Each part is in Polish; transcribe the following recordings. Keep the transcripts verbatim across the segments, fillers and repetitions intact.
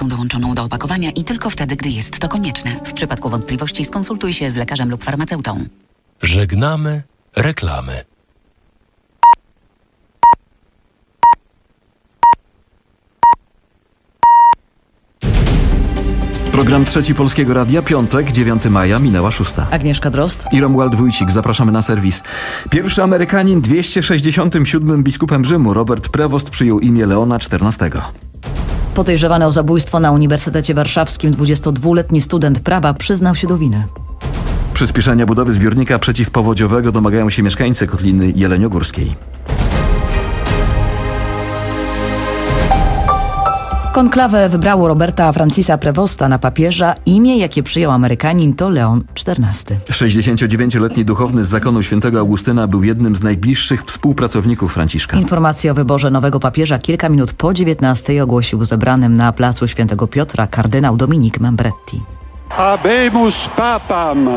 tabletą dołączoną do opakowania i tylko wtedy, gdy jest to konieczne. W przypadku wątpliwości skonsultuj się z lekarzem lub farmaceutą. Żegnamy reklamy. Program Trzeci Polskiego Radia, piątek, dziewiątego maja, minęła szósta. Agnieszka Drozd I Romuald Wójcik, zapraszamy na serwis. Pierwszy Amerykanin dwieście sześćdziesiątym siódmym biskupem Rzymu, Robert Prevost, przyjął imię Leona czternastego. Podejrzewany o zabójstwo na Uniwersytecie Warszawskim dwudziestodwuletni student prawa przyznał się do winy. Przyspieszenia budowy zbiornika przeciwpowodziowego domagają się mieszkańcy Kotliny Jeleniogórskiej. Konklawę wybrało Roberta Francisa Prevosta na papieża. Imię, jakie przyjął Amerykanin, to Leon czternasty. sześćdziesięciodziewięcioletni duchowny z zakonu świętego Augustyna był jednym z najbliższych współpracowników Franciszka. Informację o wyborze nowego papieża kilka minut po dziewiętnastej ogłosił zebranym na placu Świętego Piotra kardynał Dominik Membretti. Habemus papam!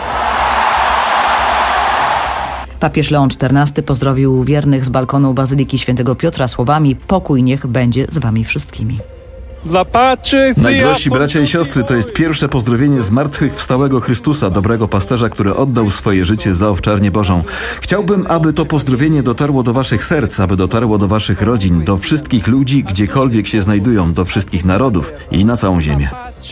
Papież Leon czternasty pozdrowił wiernych z balkonu Bazyliki Świętego Piotra słowami: pokój niech będzie z wami wszystkimi. Najdrożsi bracia i siostry, to jest pierwsze pozdrowienie zmartwychwstałego Chrystusa, dobrego pasterza, który oddał swoje życie za owczarnię Bożą. Chciałbym, aby to pozdrowienie dotarło do waszych serc, aby dotarło do waszych rodzin, do wszystkich ludzi, gdziekolwiek się znajdują, do wszystkich narodów i na całą ziemię.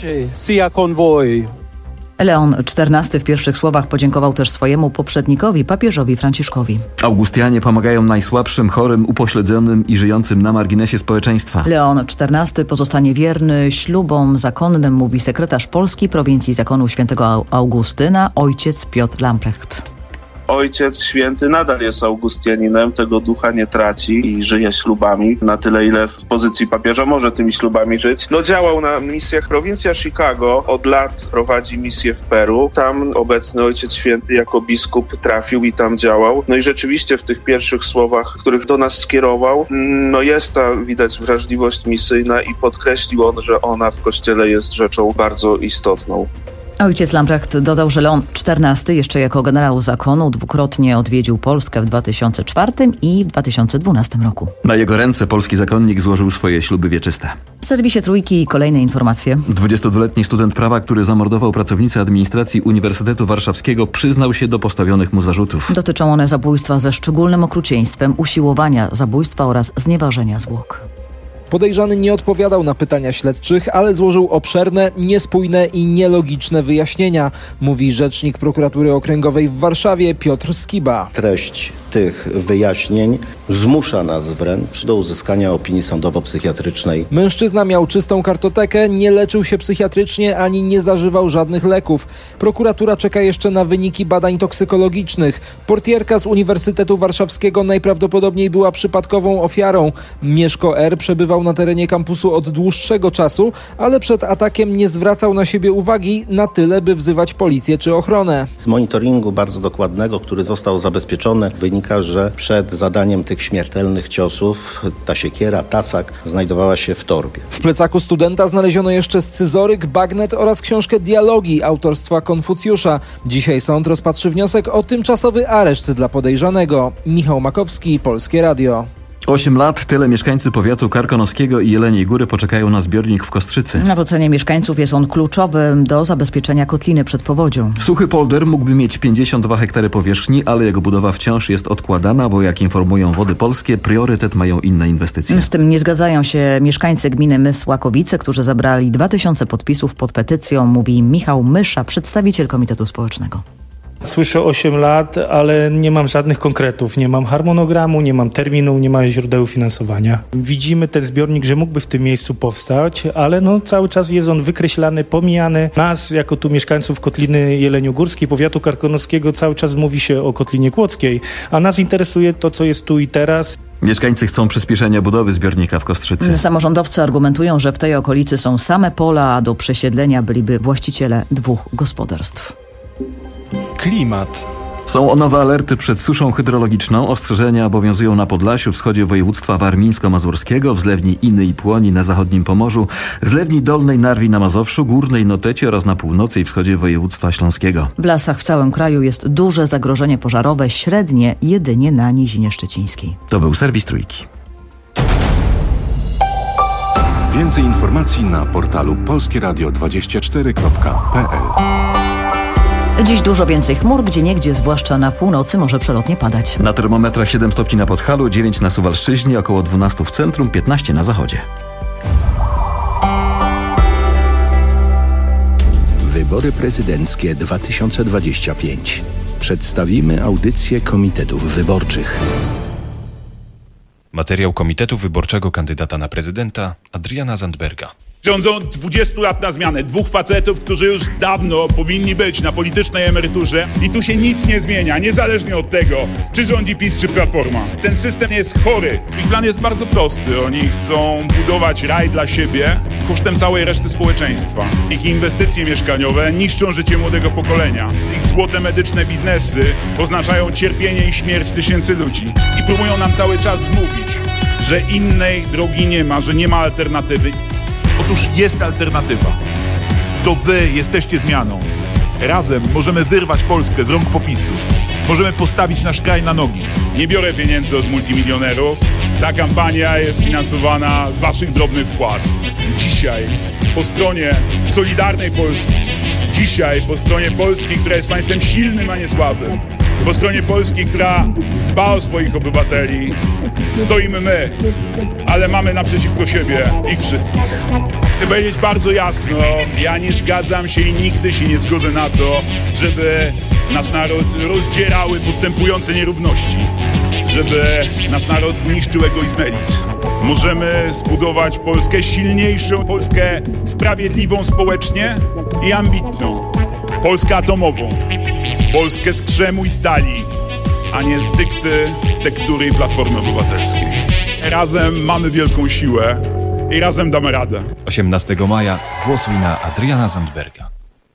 Leon czternasty w pierwszych słowach podziękował też swojemu poprzednikowi, papieżowi Franciszkowi. Augustianie pomagają najsłabszym, chorym, upośledzonym i żyjącym na marginesie społeczeństwa. Leon czternasty pozostanie wierny ślubom zakonnym, mówi sekretarz Polski prowincji zakonu Świętego Augustyna, ojciec Piotr Lamprecht. Ojciec Święty nadal jest Augustianinem, tego ducha nie traci i żyje ślubami na tyle, ile w pozycji papieża może tymi ślubami żyć. No, działał na misjach. Prowincja Chicago od lat prowadzi misję w Peru. Tam obecny Ojciec Święty jako biskup trafił i tam działał. No i rzeczywiście w tych pierwszych słowach, których do nas skierował, no jest ta, widać, wrażliwość misyjna i podkreślił on, że ona w Kościele jest rzeczą bardzo istotną. Ojciec Lamprecht dodał, że Leon czternasty jeszcze jako generał zakonu dwukrotnie odwiedził Polskę w dwa tysiące czwartym i w dwa tysiące dwunastym roku. Na jego ręce polski zakonnik złożył swoje śluby wieczyste. W serwisie Trójki kolejne informacje. dwudziestodwuletni student prawa, który zamordował pracownicę administracji Uniwersytetu Warszawskiego, przyznał się do postawionych mu zarzutów. Dotyczą one zabójstwa ze szczególnym okrucieństwem, usiłowania zabójstwa oraz znieważenia zwłok. Podejrzany nie odpowiadał na pytania śledczych, ale złożył obszerne, niespójne i nielogiczne wyjaśnienia, mówi rzecznik prokuratury okręgowej w Warszawie Piotr Skiba. Treść tych wyjaśnień zmusza nas wręcz do uzyskania opinii sądowo-psychiatrycznej. Mężczyzna miał czystą kartotekę, nie leczył się psychiatrycznie ani nie zażywał żadnych leków. Prokuratura czeka jeszcze na wyniki badań toksykologicznych. Portierka z Uniwersytetu Warszawskiego najprawdopodobniej była przypadkową ofiarą. Mieszko R. przebywał na terenie kampusu od dłuższego czasu, ale przed atakiem nie zwracał na siebie uwagi na tyle, by wzywać policję czy ochronę. Z monitoringu bardzo dokładnego, który został zabezpieczony, wynika, że przed zadaniem tych śmiertelnych ciosów ta siekiera, tasak znajdowała się w torbie. W plecaku studenta znaleziono jeszcze scyzoryk, bagnet oraz książkę Dialogi autorstwa Konfucjusza. Dzisiaj sąd rozpatrzy wniosek o tymczasowy areszt dla podejrzanego. Michał Makowski, Polskie Radio. Osiem lat, tyle mieszkańcy powiatu karkonoskiego i Jeleniej Góry poczekają na zbiornik w Kostrzycy. W ocenie mieszkańców jest on kluczowy do zabezpieczenia kotliny przed powodzią. Suchy polder mógłby mieć pięćdziesiąt dwa hektary powierzchni, ale jego budowa wciąż jest odkładana, bo jak informują Wody Polskie, priorytet mają inne inwestycje. Z tym nie zgadzają się mieszkańcy gminy Mysłakowice, którzy zabrali dwa tysiące podpisów pod petycją, mówi Michał Mysza, przedstawiciel Komitetu Społecznego. Słyszę osiem lat, ale nie mam żadnych konkretów. Nie mam harmonogramu, nie mam terminu, nie mam źródeł finansowania. Widzimy ten zbiornik, że mógłby w tym miejscu powstać, ale no cały czas jest on wykreślany, pomijany. Nas, jako tu mieszkańców Kotliny Jeleniogórskiej, powiatu karkonoskiego, cały czas mówi się o Kotlinie Kłodzkiej, a nas interesuje to, co jest tu i teraz. Mieszkańcy chcą przyspieszenia budowy zbiornika w Kostrzycy. Samorządowcy argumentują, że w tej okolicy są same pola, a do przesiedlenia byliby właściciele dwóch gospodarstw. Klimat. Są nowe alerty przed suszą hydrologiczną. Ostrzeżenia obowiązują na Podlasiu, wschodzie województwa warmińsko-mazurskiego, w zlewni Iny i Płoni na zachodnim Pomorzu, zlewni Dolnej Narwi na Mazowszu, Górnej Notecie oraz na północy i wschodzie województwa śląskiego. W lasach w całym kraju jest duże zagrożenie pożarowe, średnie jedynie na Nizinie Szczecińskiej. To był serwis Trójki. Więcej informacji na portalu polskie radio dwadzieścia cztery kropka p l. Dziś dużo więcej chmur, gdzieniegdzie, zwłaszcza na północy, może przelotnie padać. Na termometrach siedem stopni na Podhalu, dziewięć na Suwalszczyźnie, około dwanaście w centrum, piętnaście na zachodzie. Wybory prezydenckie dwa tysiące dwadzieścia pięć. Przedstawimy audycję komitetów wyborczych. Materiał Komitetu Wyborczego kandydata na prezydenta Adriana Zandberga. Rządzą dwadzieścia lat na zmianę. Dwóch facetów, którzy już dawno powinni być na politycznej emeryturze i tu się nic nie zmienia, niezależnie od tego, czy rządzi PiS, czy Platforma. Ten system jest chory. Ich plan jest bardzo prosty. Oni chcą budować raj dla siebie kosztem całej reszty społeczeństwa. Ich inwestycje mieszkaniowe niszczą życie młodego pokolenia. Ich złote medyczne biznesy oznaczają cierpienie i śmierć tysięcy ludzi. I próbują nam cały czas zmówić, że innej drogi nie ma, że nie ma alternatywy. Otóż jest alternatywa. To wy jesteście zmianą. Razem możemy wyrwać Polskę z rąk PO-PiSu. Możemy postawić nasz kraj na nogi. Nie biorę pieniędzy od multimilionerów. Ta kampania jest finansowana z waszych drobnych wpłat. Dzisiaj po stronie Solidarnej Polski, dzisiaj po stronie Polski, która jest państwem silnym, a nie słabym, po stronie Polski, która dba o swoich obywateli, stoimy my, ale mamy naprzeciwko siebie ich wszystkich. Chcę powiedzieć bardzo jasno, ja nie zgadzam się i nigdy się nie zgodzę na to, żeby nasz naród rozdzierały postępujące nierówności, żeby nasz naród niszczył egoizm elit. Możemy zbudować Polskę silniejszą, Polskę sprawiedliwą społecznie i ambitną, Polskę atomową, Polskę z krzemu i stali, a nie z dykty, tektury i Platformy Obywatelskiej. Razem mamy wielką siłę i razem damy radę. osiemnastego maja głosuj na Adriana Zandberga.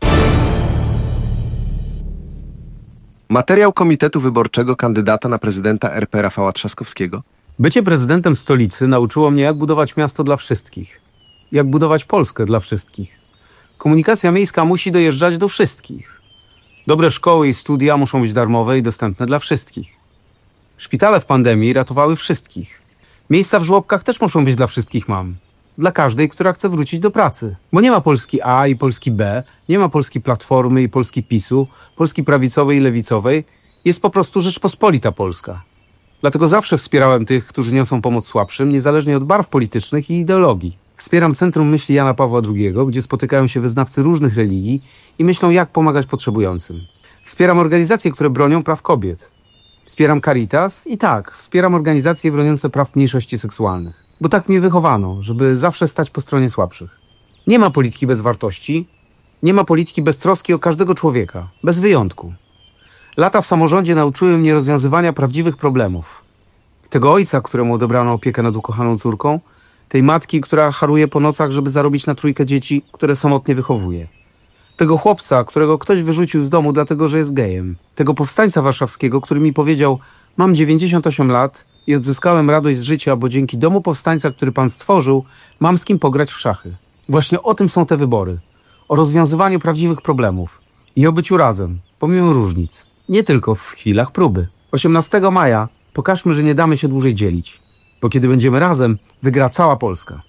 Materiał Komitetu Wyborczego kandydata na prezydenta R P Rafała Trzaskowskiego. Bycie prezydentem stolicy nauczyło mnie, jak budować miasto dla wszystkich. Jak budować Polskę dla wszystkich. Komunikacja miejska musi dojeżdżać do wszystkich. Dobre szkoły i studia muszą być darmowe i dostępne dla wszystkich. Szpitale w pandemii ratowały wszystkich. Miejsca w żłobkach też muszą być dla wszystkich mam. Dla każdej, która chce wrócić do pracy. Bo nie ma Polski A i Polski B, nie ma Polski Platformy i Polski PiSu, Polski prawicowej i lewicowej. Jest po prostu Rzeczpospolita Polska. Dlatego zawsze wspierałem tych, którzy niosą pomoc słabszym, niezależnie od barw politycznych i ideologii. Wspieram Centrum Myśli Jana Pawła drugiego, gdzie spotykają się wyznawcy różnych religii i myślą, jak pomagać potrzebującym. Wspieram organizacje, które bronią praw kobiet. Wspieram Caritas i tak, wspieram organizacje broniące praw mniejszości seksualnych. Bo tak mnie wychowano, żeby zawsze stać po stronie słabszych. Nie ma polityki bez wartości, nie ma polityki bez troski o każdego człowieka, bez wyjątku. Lata w samorządzie nauczyły mnie rozwiązywania prawdziwych problemów. Tego ojca, któremu odebrano opiekę nad ukochaną córką, tej matki, która haruje po nocach, żeby zarobić na trójkę dzieci, które samotnie wychowuje. Tego chłopca, którego ktoś wyrzucił z domu dlatego, że jest gejem. Tego powstańca warszawskiego, który mi powiedział: mam dziewięćdziesiąt osiem lat i odzyskałem radość z życia, bo dzięki domu powstańca, który pan stworzył, mam z kim pograć w szachy. Właśnie o tym są te wybory. O rozwiązywaniu prawdziwych problemów. I o byciu razem, pomimo różnic. Nie tylko w chwilach próby. osiemnastego maja pokażmy, że nie damy się dłużej dzielić. Bo kiedy będziemy razem, wygra cała Polska.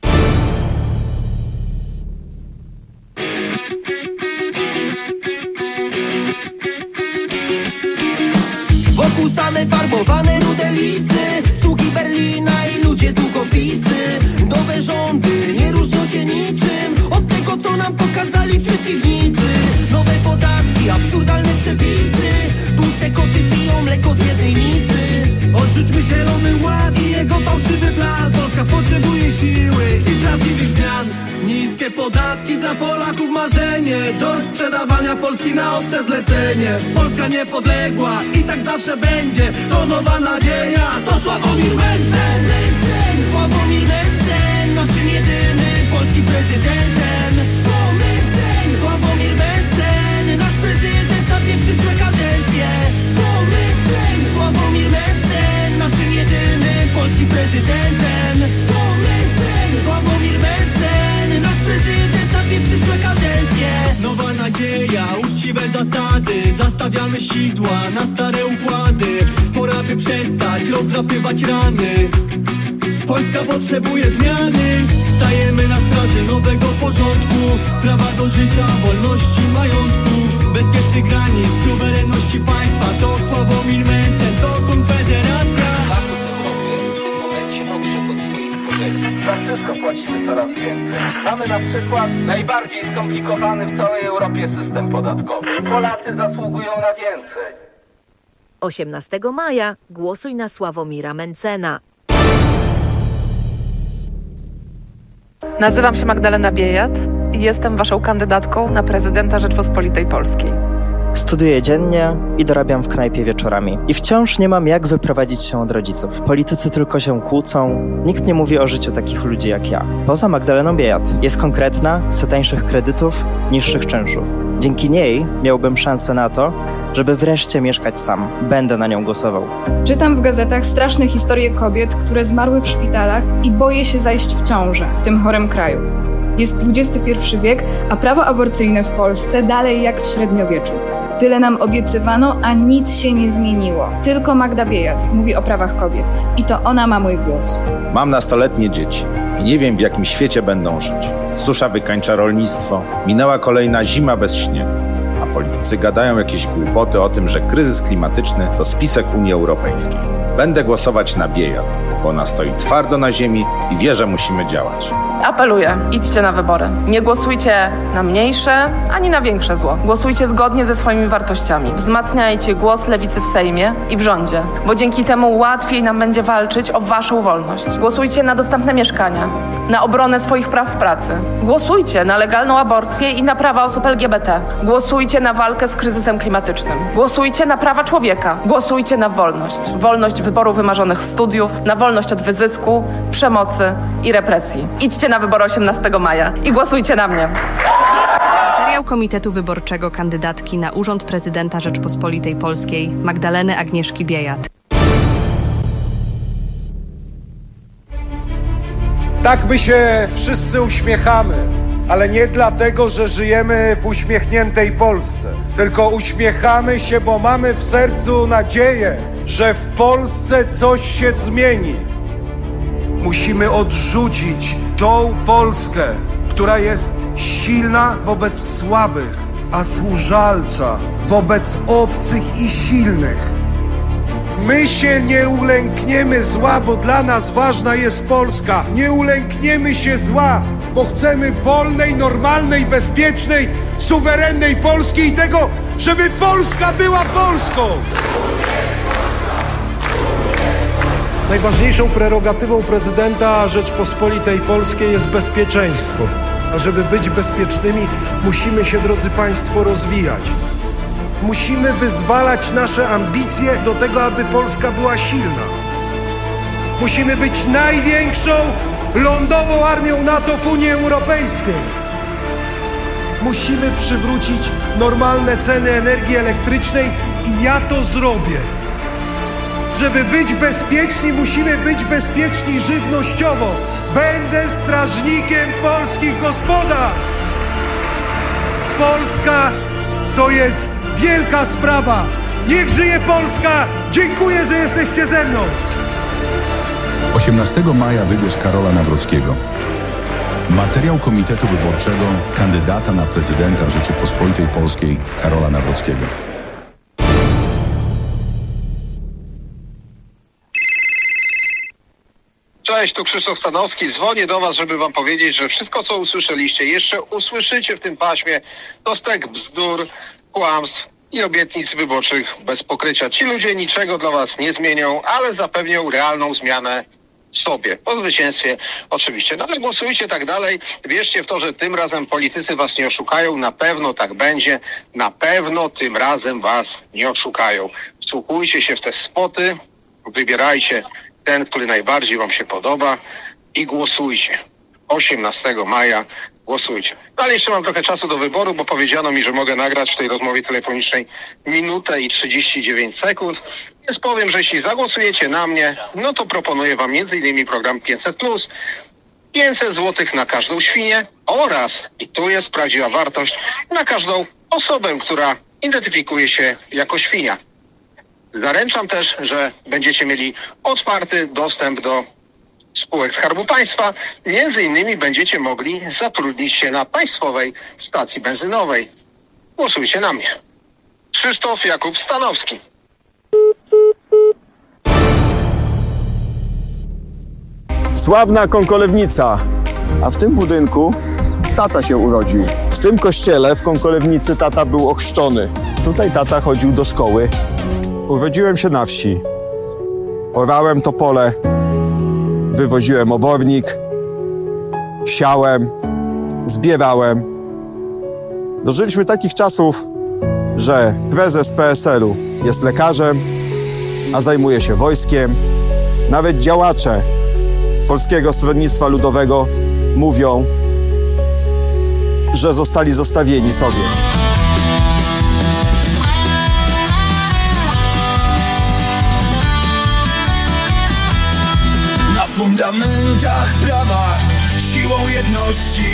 Wokół same farbowane rude listy, sługi Berlina i ludzie długopisy. Nowe rządy nie różnią się niczym od tego, co nam pokazali przeciwnicy. Nowe podatki, absurdalne przepisy, tłuste koty piją mleko z jednej mizy. Odrzućmy zielony ład i jego fałszywy plan. Polska potrzebuje siły i prawdziwych zmian. Niskie podatki dla Polaków marzenie, do sprzedawania Polski na obce zlecenie. Polska niepodległa i tak zawsze będzie, to nowa nadzieja, to Sławomir Mencen. Sławomir Mencen, naszym jedynym polskim prezydentem. To Mencen, Sławomir Mencen, nasz prezydent na dwie przyszłe kadencje. To Mencen, Sławomir Mencen, naszym jedynym polskim prezydentem. To Mencen, Sławomir Mencen, nasz prezydent na dwie przyszłe kadencje. Nowa nadzieja, uczciwe zasady, zastawiamy sidła na stare układy. Pora by przestać rozdrapywać rany. Polska potrzebuje zmiany. Stajemy na straży nowego porządku. Prawa do życia, wolności, majątku, bezpiecznych granic, suwerenności państwa. To Sławomir Mencen, to Konfederacja. W momencie odszedł od swoich pożegli. Za wszystko płacimy coraz więcej. Mamy na przykład najbardziej skomplikowany w całej Europie system podatkowy. Polacy zasługują na więcej. osiemnastego maja głosuj na Sławomira Mencena. Nazywam się Magdalena Biejat i jestem waszą kandydatką na prezydenta Rzeczpospolitej Polskiej. Studiuję dziennie i dorabiam w knajpie wieczorami. I wciąż nie mam jak wyprowadzić się od rodziców. Politycy tylko się kłócą. Nikt nie mówi o życiu takich ludzi jak ja. Poza Magdaleną Biejat. Jest konkretna, chce tańszych kredytów, niższych czynszów. Dzięki niej miałbym szansę na to, żeby wreszcie mieszkać sam. Będę na nią głosował. Czytam w gazetach straszne historie kobiet, które zmarły w szpitalach i boję się zajść w ciążę w tym chorym kraju. Jest dwudziesty pierwszy wiek, a prawo aborcyjne w Polsce dalej jak w średniowieczu. Tyle nam obiecywano, a nic się nie zmieniło. Tylko Magda Biejat mówi o prawach kobiet i to ona ma mój głos. Mam nastoletnie dzieci i nie wiem, w jakim świecie będą żyć. Susza wykańcza rolnictwo, minęła kolejna zima bez śniegu, a politycy gadają jakieś głupoty o tym, że kryzys klimatyczny to spisek Unii Europejskiej. Będę głosować na Biejat, bo ona stoi twardo na ziemi i wie, że musimy działać. Apeluję, idźcie na wybory. Nie głosujcie na mniejsze, ani na większe zło. Głosujcie zgodnie ze swoimi wartościami. Wzmacniajcie głos lewicy w Sejmie i w rządzie, bo dzięki temu łatwiej nam będzie walczyć o waszą wolność. Głosujcie na dostępne mieszkania, na obronę swoich praw w pracy. Głosujcie na legalną aborcję i na prawa osób L G B T. Głosujcie na walkę z kryzysem klimatycznym. Głosujcie na prawa człowieka. Głosujcie na wolność. Wolność wyboru wymarzonych studiów, na wolność od wyzysku, przemocy i represji. Idźcie na wybory osiemnastego maja i głosujcie na mnie. Materiał Komitetu Wyborczego kandydatki na urząd prezydenta Rzeczpospolitej Polskiej Magdaleny Agnieszki Biejat. Tak my się wszyscy uśmiechamy, ale nie dlatego, że żyjemy w uśmiechniętej Polsce, tylko uśmiechamy się, bo mamy w sercu nadzieję, że w Polsce coś się zmieni. Musimy odrzucić tą Polskę, która jest silna wobec słabych, a służalcza wobec obcych i silnych. My się nie ulękniemy zła, bo dla nas ważna jest Polska. Nie ulękniemy się zła, bo chcemy wolnej, normalnej, bezpiecznej, suwerennej Polski i tego, żeby Polska była Polską. Najważniejszą prerogatywą prezydenta Rzeczpospolitej Polskiej jest bezpieczeństwo. A żeby być bezpiecznymi, musimy się, drodzy Państwo, rozwijać. Musimy wyzwalać nasze ambicje do tego, aby Polska była silna. Musimy być największą lądową armią NATO w Unii Europejskiej. Musimy przywrócić normalne ceny energii elektrycznej i ja to zrobię. Żeby być bezpieczni, musimy być bezpieczni żywnościowo. Będę strażnikiem polskich gospodarstw. Polska to jest wielka sprawa. Niech żyje Polska! Dziękuję, że jesteście ze mną. osiemnastego maja wygłos Karola Nawrockiego. Materiał Komitetu Wyborczego kandydata na prezydenta Rzeczypospolitej Polskiej Karola Nawrockiego. Cześć, tu Krzysztof Stanowski. Dzwonię do was, żeby wam powiedzieć, że wszystko, co usłyszeliście, jeszcze usłyszycie w tym paśmie, to stek bzdur, kłamstw i obietnic wyborczych bez pokrycia. Ci ludzie niczego dla was nie zmienią, ale zapewnią realną zmianę sobie. Po zwycięstwie oczywiście. No ale głosujcie tak dalej. Wierzcie w to, że tym razem politycy was nie oszukają. Na pewno tak będzie. Na pewno tym razem was nie oszukają. Wsłuchujcie się w te spoty. Wybierajcie ten, który najbardziej wam się podoba i głosujcie. osiemnastego maja głosujcie. No ale jeszcze mam trochę czasu do wyboru, bo powiedziano mi, że mogę nagrać w tej rozmowie telefonicznej minutę i trzydzieści dziewięć sekund. Więc powiem, że jeśli zagłosujecie na mnie, no to proponuję wam między innymi program pięćset plus, pięćset złotych na każdą świnię oraz, i tu jest prawdziwa wartość, na każdą osobę, która identyfikuje się jako świnia. Zaręczam też, że będziecie mieli otwarty dostęp do spółek Skarbu Państwa, między innymi będziecie mogli zatrudnić się na państwowej stacji benzynowej. Głosujcie na mnie. Krzysztof Jakub Stanowski. Sławna Konkolewnica. A w tym budynku tata się urodził. W tym kościele w Konkolewnicy tata był ochrzczony. Tutaj tata chodził do szkoły. Urodziłem się na wsi. Orałem to pole. Wywoziłem obornik. Siałem. Zbierałem. Dożyliśmy takich czasów, że prezes P S L u jest lekarzem, a zajmuje się wojskiem. Nawet działacze Polskiego Stronnictwa Ludowego mówią, że zostali zostawieni sobie. Na fundamentach prawa, siłą jedności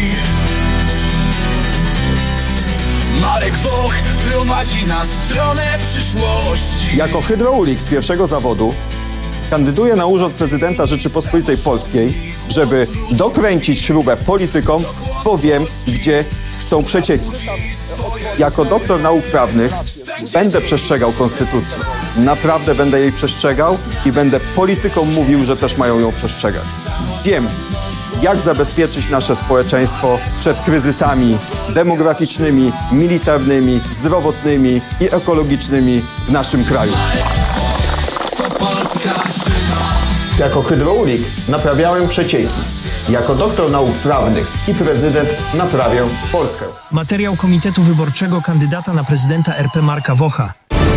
Marek Woch prowadzi na stronę przyszłości. Jako hydraulik z pierwszego zawodu kandyduję na urząd prezydenta Rzeczypospolitej Polskiej, żeby dokręcić śrubę politykom, bo wiem, gdzie chcą przecieki. Jako doktor nauk prawnych będę przestrzegał konstytucji. Naprawdę będę jej przestrzegał i będę politykom mówił, że też mają ją przestrzegać. Wiem, jak zabezpieczyć nasze społeczeństwo przed kryzysami demograficznymi, militarnymi, zdrowotnymi i ekologicznymi w naszym kraju. Jako hydraulik naprawiałem przecieki. Jako doktor nauk prawnych i prezydent naprawię Polskę. Materiał Komitetu Wyborczego kandydata na prezydenta R P Marka Wocha.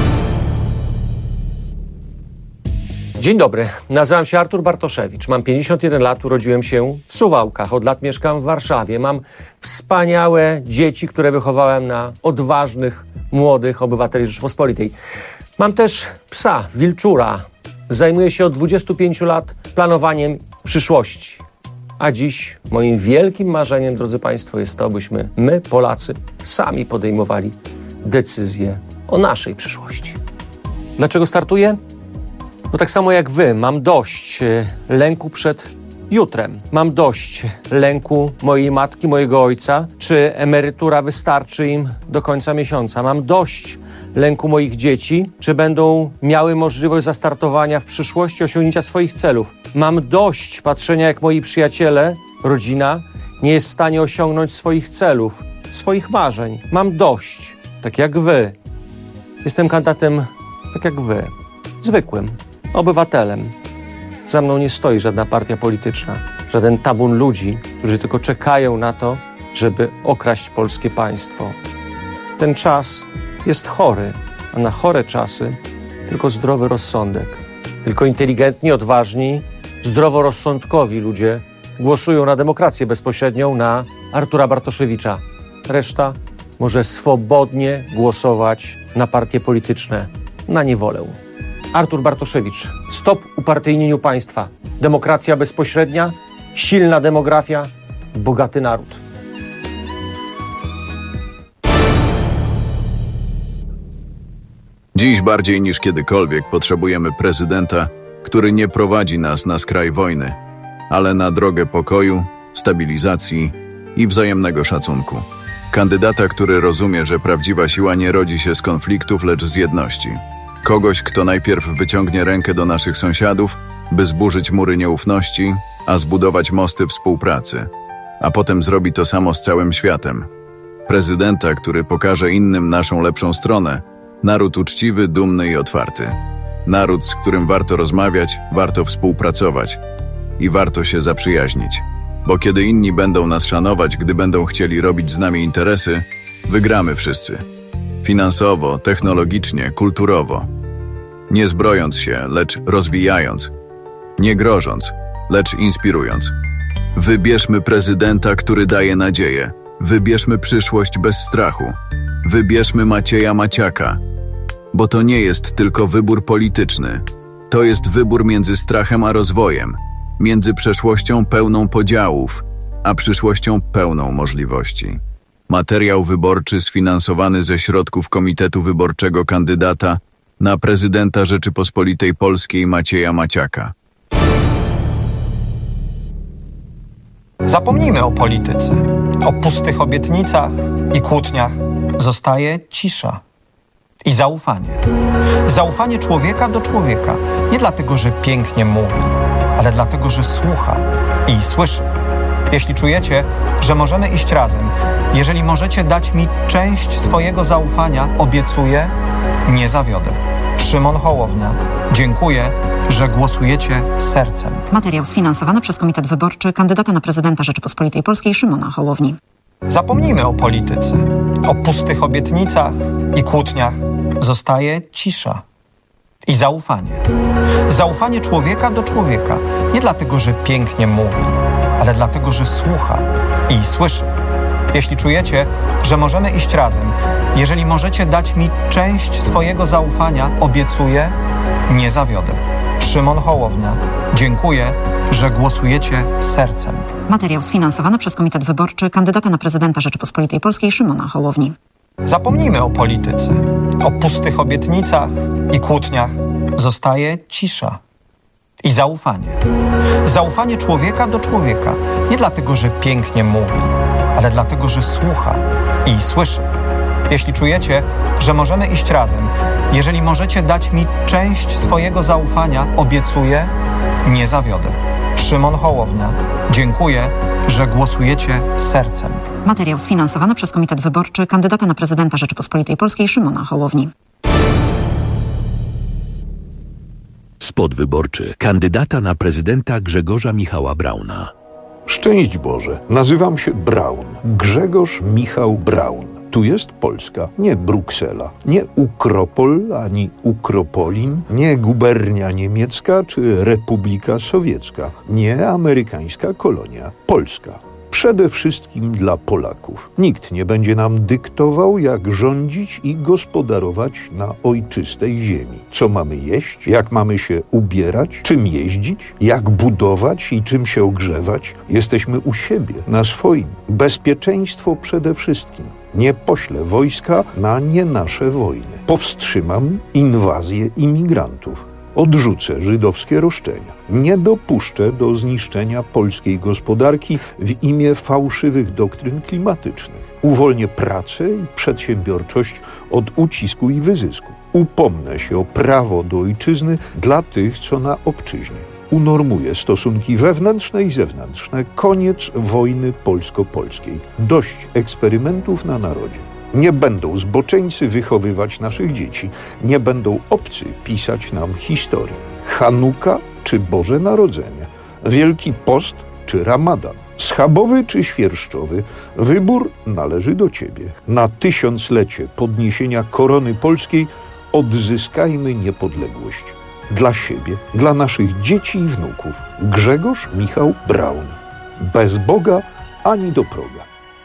Dzień dobry, nazywam się Artur Bartoszewicz, mam pięćdziesiąt jeden lat, urodziłem się w Suwałkach, od lat mieszkam w Warszawie. Mam wspaniałe dzieci, które wychowałem na odważnych, młodych obywateli Rzeczypospolitej. Mam też psa, wilczura. Zajmuję się od dwudziestu pięciu lat planowaniem przyszłości. A dziś moim wielkim marzeniem, drodzy Państwo, jest to, byśmy my, Polacy, sami podejmowali decyzje o naszej przyszłości. Dlaczego startuję? Bo tak samo jak wy, mam dość lęku przed jutrem. Mam dość lęku mojej matki, mojego ojca, czy emerytura wystarczy im do końca miesiąca. Mam dość lęku moich dzieci, czy będą miały możliwość zastartowania w przyszłości, osiągnięcia swoich celów. Mam dość patrzenia, jak moi przyjaciele, rodzina nie jest w stanie osiągnąć swoich celów, swoich marzeń. Mam dość, tak jak wy. Jestem kandydatem tak jak wy, zwykłym obywatelem. Za mną nie stoi żadna partia polityczna, żaden tabun ludzi, którzy tylko czekają na to, żeby okraść polskie państwo. Ten czas jest chory, a na chore czasy tylko zdrowy rozsądek. Tylko inteligentni, odważni, zdroworozsądkowi ludzie głosują na demokrację bezpośrednią, na Artura Bartoszewicza. Reszta może swobodnie głosować na partie polityczne, na niewolę. Artur Bartoszewicz. Stop upartyjnieniu państwa. Demokracja bezpośrednia, silna demografia, bogaty naród. Dziś bardziej niż kiedykolwiek potrzebujemy prezydenta, który nie prowadzi nas na skraj wojny, ale na drogę pokoju, stabilizacji i wzajemnego szacunku. Kandydata, który rozumie, że prawdziwa siła nie rodzi się z konfliktów, lecz z jedności. Kogoś, kto najpierw wyciągnie rękę do naszych sąsiadów, by zburzyć mury nieufności, a zbudować mosty współpracy, a potem zrobi to samo z całym światem. Prezydenta, który pokaże innym naszą lepszą stronę, naród uczciwy, dumny i otwarty. Naród, z którym warto rozmawiać, warto współpracować i warto się zaprzyjaźnić. Bo kiedy inni będą nas szanować, gdy będą chcieli robić z nami interesy, wygramy wszyscy. Finansowo, technologicznie, kulturowo. Nie zbrojąc się, lecz rozwijając. Nie grożąc, lecz inspirując. Wybierzmy prezydenta, który daje nadzieję. Wybierzmy przyszłość bez strachu. Wybierzmy Macieja Maciaka. Bo to nie jest tylko wybór polityczny. To jest wybór między strachem a rozwojem. Między przeszłością pełną podziałów, a przyszłością pełną możliwości. Materiał wyborczy sfinansowany ze środków Komitetu Wyborczego kandydata na prezydenta Rzeczypospolitej Polskiej Macieja Maciaka. Zapomnijmy o polityce, o pustych obietnicach i kłótniach. Zostaje cisza i zaufanie. Zaufanie człowieka do człowieka. Nie dlatego, że pięknie mówi, ale dlatego, że słucha i słyszy. Jeśli czujecie, że możemy iść razem, jeżeli możecie dać mi część swojego zaufania, obiecuję, nie zawiodę. Szymon Hołownia. Dziękuję, że głosujecie sercem. Materiał sfinansowany przez Komitet Wyborczy kandydata na prezydenta Rzeczypospolitej Polskiej Szymona Hołowni. Zapomnijmy o polityce, o pustych obietnicach i kłótniach. Zostaje cisza i zaufanie. Zaufanie człowieka do człowieka. Nie dlatego, że pięknie mówi, ale dlatego, że słucha i słyszy. Jeśli czujecie, że możemy iść razem, jeżeli możecie dać mi część swojego zaufania, obiecuję, nie zawiodę. Szymon Hołownia. Dziękuję, że głosujecie sercem. Materiał sfinansowany przez Komitet Wyborczy kandydata na prezydenta Rzeczypospolitej Polskiej Szymona Hołowni. Zapomnijmy o polityce, o pustych obietnicach i kłótniach. Zostaje cisza i zaufanie. Zaufanie człowieka do człowieka. Nie dlatego, że pięknie mówi, ale dlatego, że słucha i słyszy. Jeśli czujecie, że możemy iść razem, jeżeli możecie dać mi część swojego zaufania, obiecuję, nie zawiodę. Szymon Hołownia. Dziękuję, że głosujecie sercem. Materiał sfinansowany przez Komitet Wyborczy kandydata na prezydenta Rzeczypospolitej Polskiej Szymona Hołowni. Spot wyborczy kandydata na prezydenta Grzegorza Michała Brauna. Szczęść Boże, nazywam się Braun. Grzegorz Michał Braun. Tu jest Polska, nie Bruksela, nie Ukropol ani Ukropolin, nie gubernia niemiecka czy Republika Sowiecka, nie amerykańska kolonia. Polska. Przede wszystkim dla Polaków. Nikt nie będzie nam dyktował, jak rządzić i gospodarować na ojczystej ziemi. Co mamy jeść, jak mamy się ubierać, czym jeździć, jak budować i czym się ogrzewać. Jesteśmy u siebie, na swoim. Bezpieczeństwo przede wszystkim. Nie poślę wojska na nie nasze wojny. Powstrzymam inwazję imigrantów. Odrzucę żydowskie roszczenia. Nie dopuszczę do zniszczenia polskiej gospodarki w imię fałszywych doktryn klimatycznych. Uwolnię pracę i przedsiębiorczość od ucisku i wyzysku. Upomnę się o prawo do ojczyzny dla tych, co na obczyźnie. Unormuję stosunki wewnętrzne i zewnętrzne. Koniec wojny polsko-polskiej. Dość eksperymentów na narodzie. Nie będą zboczeńcy wychowywać naszych dzieci. Nie będą obcy pisać nam historii. Chanuka czy Boże Narodzenie. Wielki Post czy Ramadan. Schabowy czy świerszczowy. Wybór należy do Ciebie. Na tysiąclecie podniesienia korony polskiej odzyskajmy niepodległość. Dla siebie, dla naszych dzieci i wnuków. Grzegorz Michał Braun. Bez Boga ani do proga.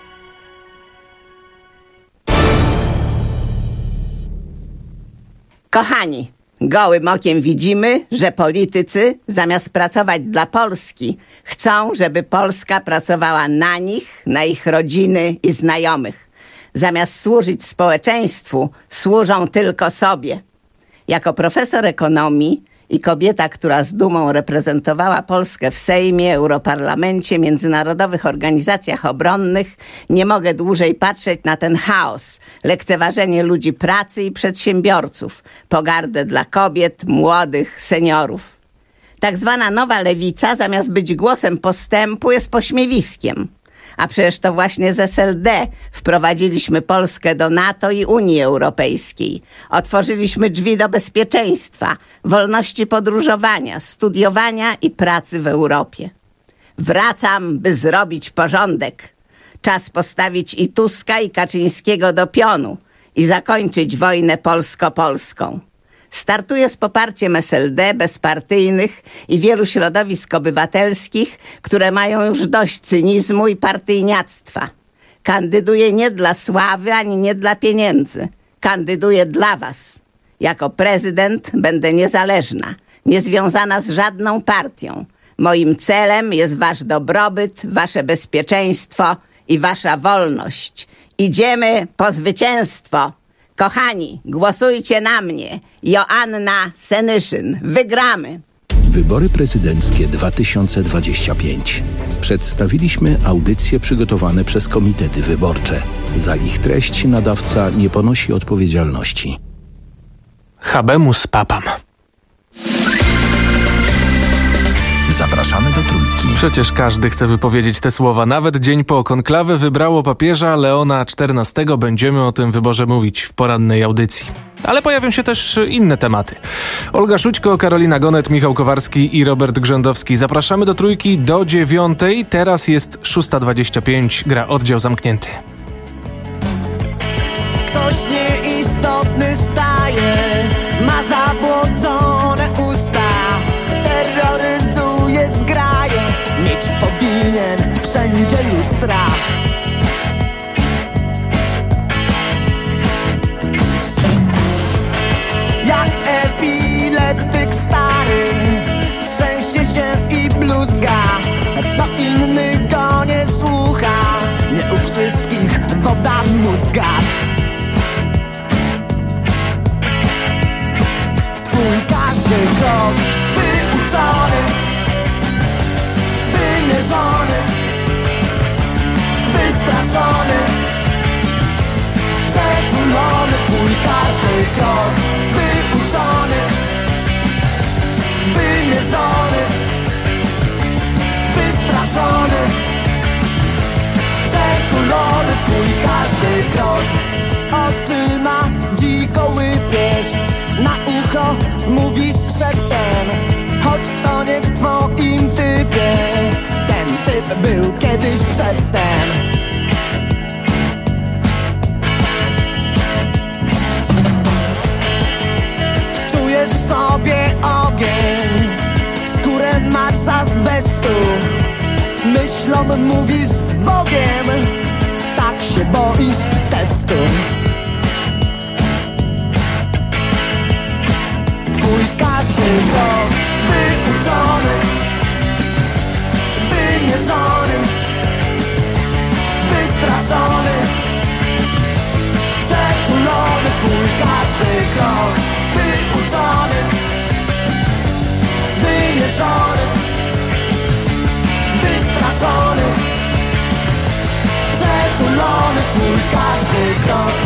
Kochani, gołym okiem widzimy, że politycy zamiast pracować dla Polski, chcą, żeby Polska pracowała na nich, na ich rodziny i znajomych. Zamiast służyć społeczeństwu, służą tylko sobie. Jako profesor ekonomii i kobieta, która z dumą reprezentowała Polskę w Sejmie, Europarlamencie, międzynarodowych organizacjach obronnych, nie mogę dłużej patrzeć na ten chaos, lekceważenie ludzi pracy i przedsiębiorców, pogardę dla kobiet, młodych, seniorów. Tak zwana nowa lewica, zamiast być głosem postępu, jest pośmiewiskiem. A przecież to właśnie z S L D wprowadziliśmy Polskę do NATO i Unii Europejskiej. Otworzyliśmy drzwi do bezpieczeństwa, wolności podróżowania, studiowania i pracy w Europie. Wracam, by zrobić porządek. Czas postawić i Tuska, i Kaczyńskiego do pionu i zakończyć wojnę polsko-polską. Startuję z poparciem S L D, bezpartyjnych i wielu środowisk obywatelskich, które mają już dość cynizmu i partyjniactwa. Kandyduję nie dla sławy, ani nie dla pieniędzy. Kandyduję dla was. Jako prezydent będę niezależna, niezwiązana z żadną partią. Moim celem jest wasz dobrobyt, wasze bezpieczeństwo i wasza wolność. Idziemy po zwycięstwo. Kochani, głosujcie na mnie. Joanna Senyszyn. Wygramy! Wybory prezydenckie dwa tysiące dwudziesty piąty. Przedstawiliśmy audycje przygotowane przez komitety wyborcze. Za ich treść nadawca nie ponosi odpowiedzialności. Habemus papam. Zapraszamy do Trójki. Przecież każdy chce wypowiedzieć te słowa. Nawet dzień po konklawę wybrało papieża Leona czternastego. Będziemy o tym wyborze mówić w porannej audycji. Ale pojawią się też inne tematy. Olga Szućko, Karolina Gonet, Michał Kowarski i Robert Grzędowski. Zapraszamy do Trójki do dziewiątej. Teraz jest szósta dwadzieścia pięć. Gra Oddział Zamknięty. Ktoś nieistotny staje, ma zabłocone usta, terroryzuje zgraje, mieć powinien wszędzie lustra. Jak epileptyk stary, trzęsie się i bluzga, to inny go nie słucha, nie u wszystkich woda w mózgach. Twój każdy krok wyuczony, wymierzony, wystraszony, przetulony. Twój każdy krok wyuczony, wymierzony, wystraszony, przetulony. Twój każdy krok otrzyma dziko łypiesz, na ucho mówisz szeptem, choć to nie w twoim typie. Ten typ był kiedyś przedtem. Czujesz sobie ogień, skórę masz z azbestu, myślą mówisz z Bogiem, tak się boisz testu. Twój każdy krok wyuczony, wymierzony, wystraszony, przetulony. Twój każdy krok wyuczony, wymierzony, wystraszony, przetulony. Twój każdy krok.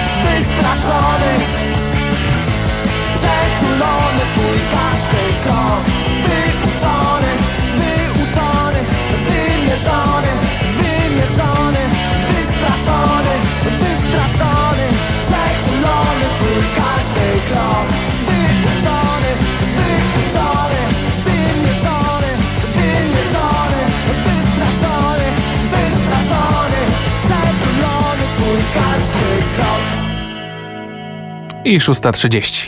Wystraszony, przetulony, twój każdy krok. i szósta trzydzieści.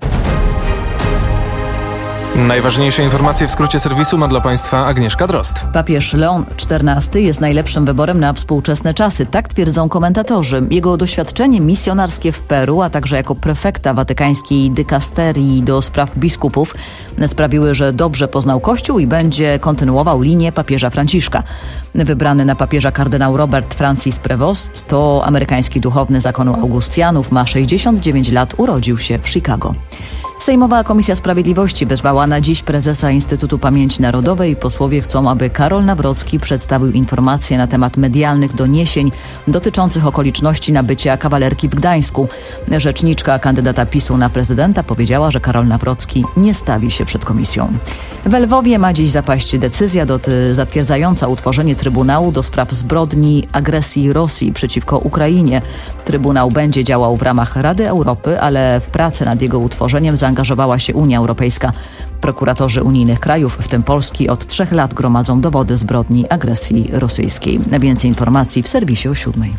Najważniejsze informacje w skrócie serwisu ma dla Państwa Agnieszka Drozd. Papież Leon czternasty jest najlepszym wyborem na współczesne czasy, tak twierdzą komentatorzy. Jego doświadczenie misjonarskie w Peru, a także jako prefekta watykańskiej dykasterii do spraw biskupów sprawiły, że dobrze poznał Kościół i będzie kontynuował linię papieża Franciszka. Wybrany na papieża kardynał Robert Francis Prevost to amerykański duchowny zakonu Augustianów, ma sześćdziesiąt dziewięć lat, urodził się w Chicago. Sejmowa Komisja Sprawiedliwości wezwała na dziś prezesa Instytutu Pamięci Narodowej. Posłowie chcą, aby Karol Nawrocki przedstawił informacje na temat medialnych doniesień dotyczących okoliczności nabycia kawalerki w Gdańsku. Rzeczniczka kandydata PiSu na prezydenta powiedziała, że Karol Nawrocki nie stawi się przed komisją. W Lwowie ma dziś zapaść decyzja doty- zatwierdzająca utworzenie Trybunału do spraw zbrodni agresji Rosji przeciwko Ukrainie. Trybunał będzie działał w ramach Rady Europy, ale w pracę nad jego utworzeniem zaangażowała się Unia Europejska. Prokuratorzy unijnych krajów, w tym Polski, od trzech lat gromadzą dowody zbrodni agresji rosyjskiej. Na więcej informacji w serwisie o siódmej.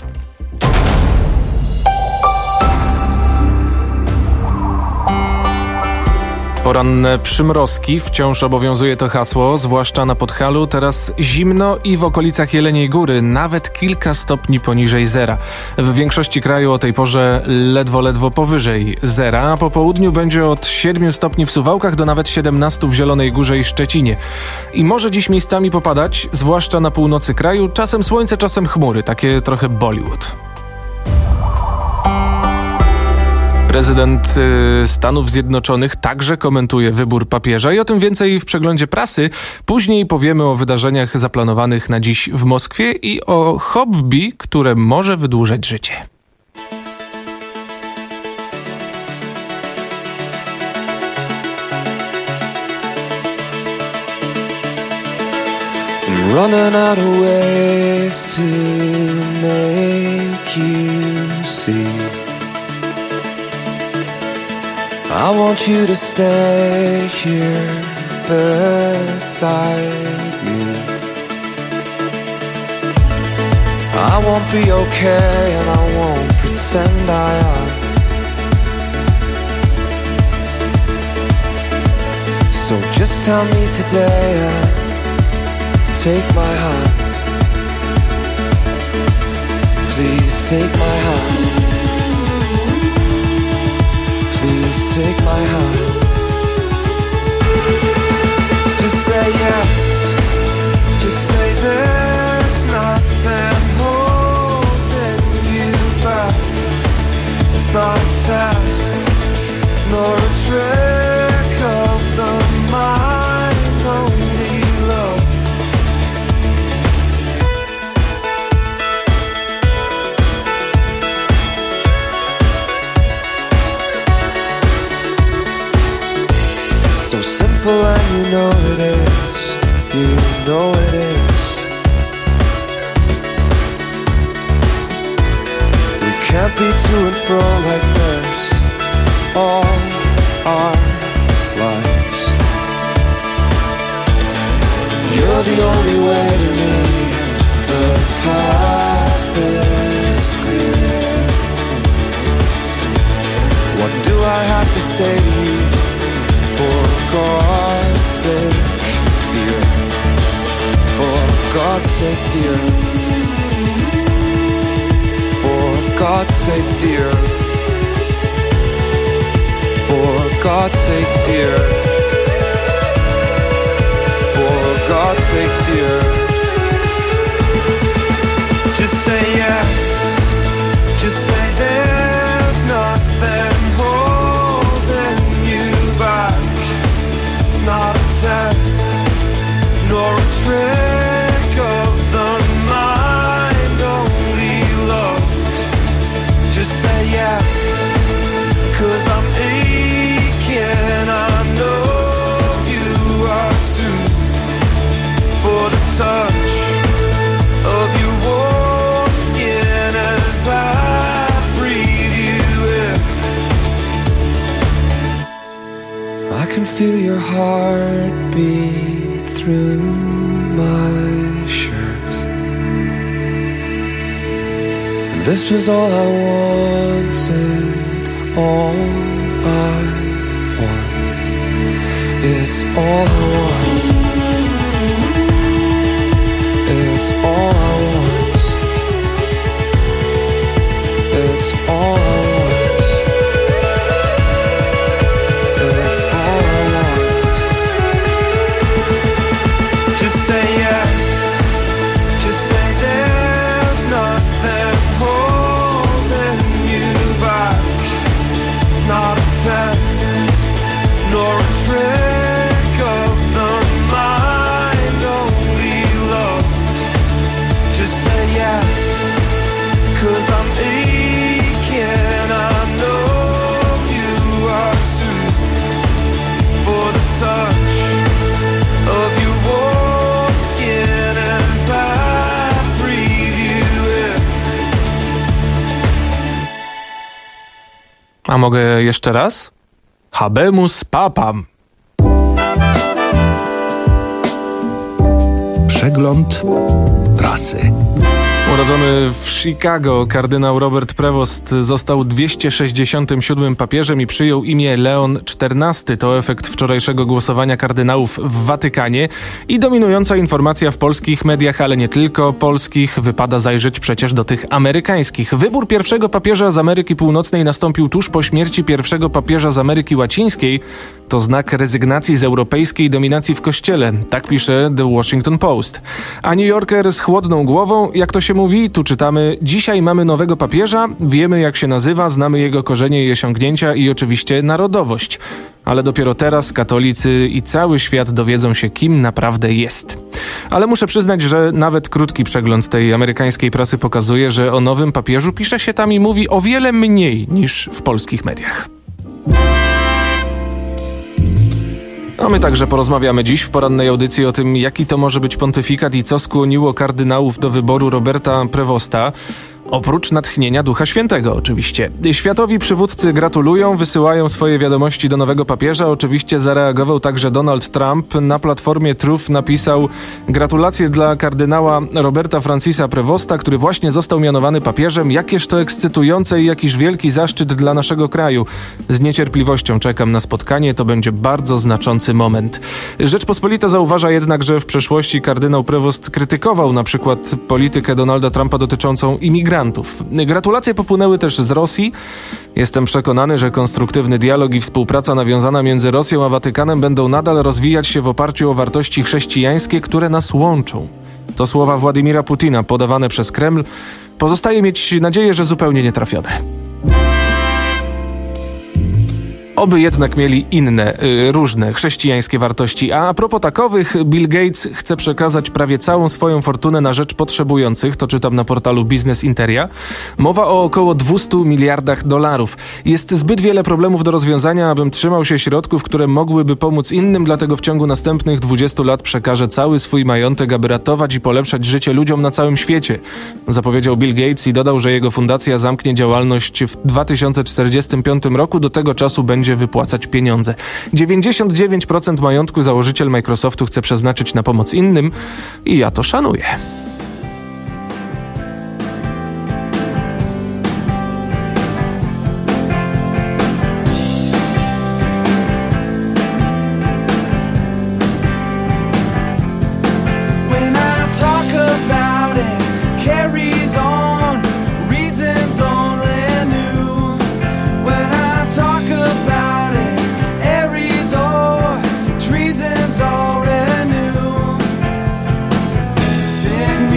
Poranne przymrozki, wciąż obowiązuje to hasło, zwłaszcza na Podhalu. Teraz zimno i w okolicach Jeleniej Góry, nawet kilka stopni poniżej zera. W większości kraju o tej porze ledwo, ledwo powyżej zera, a po południu będzie od siedmiu stopni w Suwałkach do nawet siedemnastu w Zielonej Górze i Szczecinie. I może dziś miejscami popadać, zwłaszcza na północy kraju, czasem słońce, czasem chmury, takie trochę Bollywood. Prezydent y, Stanów Zjednoczonych także komentuje wybór papieża i o tym więcej w przeglądzie prasy. Później powiemy o wydarzeniach zaplanowanych na dziś w Moskwie i o hobby, które może wydłużać życie. I'm running out of ways to make you see. I want you to stay here beside me. I won't be okay and I won't pretend I am. So just tell me today and take my hand. Please take my hand. Please take my hand. Just say yes. Just say there's nothing holding you back. It's not a test, nor a trick of the mind, only love. And you know it is, you know it is. We can't be to and fro like this all our lives. You're the only way to me, the path is clear. What do I have to say to you? For God's sake, dear. For God's sake, dear. For God's sake, dear. For God's sake, dear. For God's sake, dear. Just say yes. Just say there's nothing holding you back. It's not a test, nor a trick of the mind, only love. Just say yes, 'cause I'm aching, I know you are too. For the touch of your warm skin as I breathe you in. I can feel your heart beat through my shirt. And this was all I wanted, all I want. It's all I want. It's all I want. It's all I want. It's all I want. Just say yes. Just say there's nothing holding you back. It's not a test, nor a trick of the mind, only love. Just say yes, 'cause I'm aching, I know you are too. For the touch of your warm skin as I breathe you in. A mogę jeszcze raz? Habemus papam. Przegląd prasy. Urodzony w Chicago, kardynał Robert Prevost został dwieście sześćdziesiątym siódmym papieżem i przyjął imię Leon czternasty. To efekt wczorajszego głosowania kardynałów w Watykanie i dominująca informacja w polskich mediach, ale nie tylko polskich. Wypada zajrzeć przecież do tych amerykańskich. Wybór pierwszego papieża z Ameryki Północnej nastąpił tuż po śmierci pierwszego papieża z Ameryki Łacińskiej. To znak rezygnacji z europejskiej dominacji w kościele. Tak pisze The Washington Post. A New Yorker z chłodną głową, jak to się mówi, tu czytamy: dzisiaj mamy nowego papieża, wiemy jak się nazywa, znamy jego korzenie i osiągnięcia i oczywiście narodowość. Ale dopiero teraz katolicy i cały świat dowiedzą się, kim naprawdę jest. Ale muszę przyznać, że nawet krótki przegląd tej amerykańskiej prasy pokazuje, że o nowym papieżu pisze się tam i mówi o wiele mniej niż w polskich mediach. A my także porozmawiamy dziś w porannej audycji o tym, jaki to może być pontyfikat i co skłoniło kardynałów do wyboru Roberta Prevosta. Oprócz natchnienia Ducha Świętego oczywiście. Światowi przywódcy gratulują, wysyłają swoje wiadomości do nowego papieża. Oczywiście zareagował także Donald Trump. Na platformie Truth napisał: gratulacje dla kardynała Roberta Francisa Prevosta, który właśnie został mianowany papieżem. Jakież to ekscytujące i jakiż wielki zaszczyt dla naszego kraju. Z niecierpliwością czekam na spotkanie, to będzie bardzo znaczący moment. Rzeczpospolita zauważa jednak, że w przeszłości kardynał Prevost krytykował na przykład politykę Donalda Trumpa dotyczącą imigrantów. Gratulacje popłynęły też z Rosji. Jestem przekonany, że konstruktywny dialog i współpraca nawiązana między Rosją a Watykanem będą nadal rozwijać się w oparciu o wartości chrześcijańskie, które nas łączą. To słowa Władimira Putina podawane przez Kreml. Pozostaje mieć nadzieję, że zupełnie nietrafione. Oby jednak mieli inne, y, różne chrześcijańskie wartości. A a propos takowych, Bill Gates chce przekazać prawie całą swoją fortunę na rzecz potrzebujących. To czytam na portalu Business Interia. Mowa o około dwieście miliardach dolarów. Jest zbyt wiele problemów do rozwiązania, abym trzymał się środków, które mogłyby pomóc innym, dlatego w ciągu następnych dwudziestu lat przekaże cały swój majątek, aby ratować i polepszać życie ludziom na całym świecie. Zapowiedział Bill Gates i dodał, że jego fundacja zamknie działalność w dwa tysiące czterdziestym piątym roku. Do tego czasu będzie wypłacać pieniądze. dziewięćdziesiąt dziewięć procent majątku założyciel Microsoftu chce przeznaczyć na pomoc innym i ja to szanuję. Then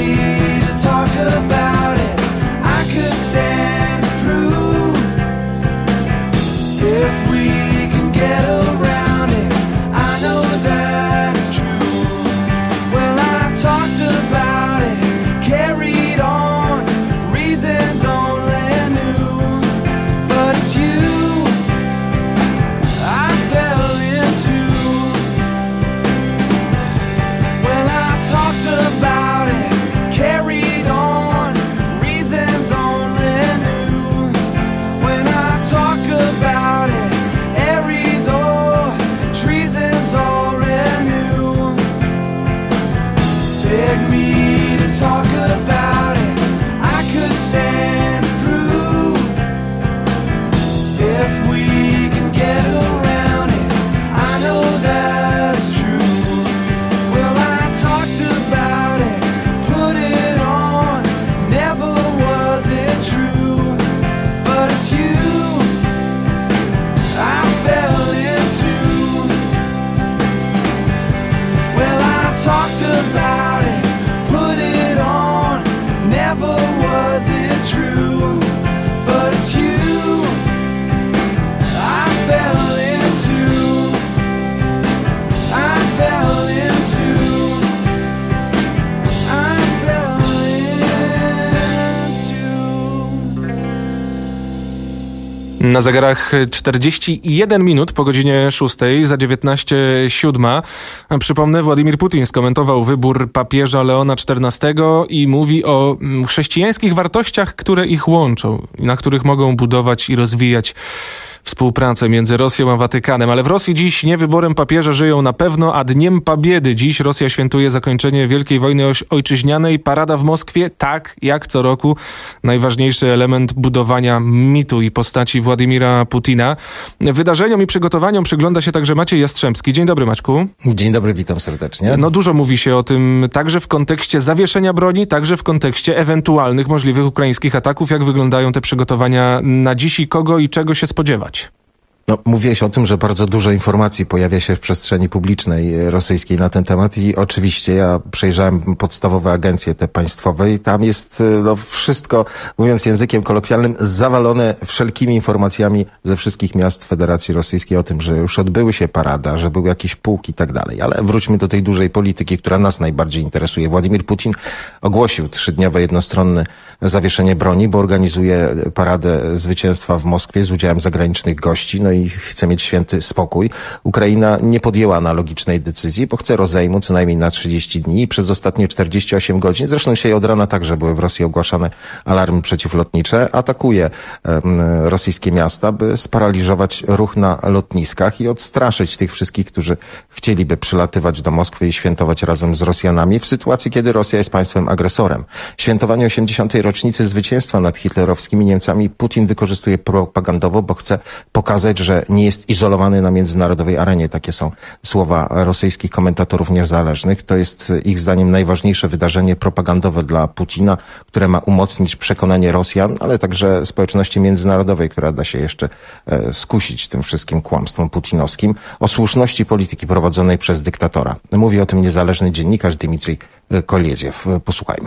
Na zegarach czterdzieści jeden minut po godzinie szóstej, za dziewiętnaście siódma. Przypomnę, Władimir Putin skomentował wybór papieża Leona czternastego i mówi o chrześcijańskich wartościach, które ich łączą, na których mogą budować i rozwijać współpracę między Rosją a Watykanem. Ale w Rosji dziś nie wyborem papieża żyją na pewno, a Dniem Pobiedy. Dziś Rosja świętuje zakończenie Wielkiej Wojny Ojczyźnianej. Parada w Moskwie, tak jak co roku, najważniejszy element budowania mitu i postaci Władimira Putina. Wydarzeniom i przygotowaniom przygląda się także Maciej Jastrzębski. Dzień dobry, Maćku. Dzień dobry, witam serdecznie. No dużo mówi się o tym także w kontekście zawieszenia broni, także w kontekście ewentualnych możliwych ukraińskich ataków. Jak wyglądają te przygotowania na dziś i kogo i czego się spodziewać? No, mówiłeś o tym, że bardzo dużo informacji pojawia się w przestrzeni publicznej rosyjskiej na ten temat i oczywiście ja przejrzałem podstawowe agencje te państwowe i tam jest no, wszystko, mówiąc językiem kolokwialnym, zawalone wszelkimi informacjami ze wszystkich miast Federacji Rosyjskiej o tym, że już odbyły się parada, że były jakieś pułki i tak dalej. Ale wróćmy do tej dużej polityki, która nas najbardziej interesuje. Władimir Putin ogłosił trzydniowe jednostronne zawieszenie broni, bo organizuje paradę zwycięstwa w Moskwie z udziałem zagranicznych gości, no i chce mieć święty spokój. Ukraina nie podjęła analogicznej decyzji, bo chce rozejmu co najmniej na trzydzieści dni i przez ostatnie czterdzieści osiem godzin, zresztą dzisiaj od rana także były w Rosji ogłaszane alarmy przeciwlotnicze, atakuje um, rosyjskie miasta, by sparaliżować ruch na lotniskach i odstraszyć tych wszystkich, którzy chcieliby przylatywać do Moskwy i świętować razem z Rosjanami w sytuacji, kiedy Rosja jest państwem agresorem. Świętowanie osiemdziesiątej rocznicy zwycięstwa nad hitlerowskimi Niemcami Putin wykorzystuje propagandowo, bo chce pokazać, że nie jest izolowany na międzynarodowej arenie. Takie są słowa rosyjskich komentatorów niezależnych. To jest ich zdaniem najważniejsze wydarzenie propagandowe dla Putina, które ma umocnić przekonanie Rosjan, ale także społeczności międzynarodowej, która da się jeszcze e, skusić tym wszystkim kłamstwom putinowskim, o słuszności polityki prowadzonej przez dyktatora. Mówi o tym niezależny dziennikarz Dmitrij Kolieziew. Posłuchajmy.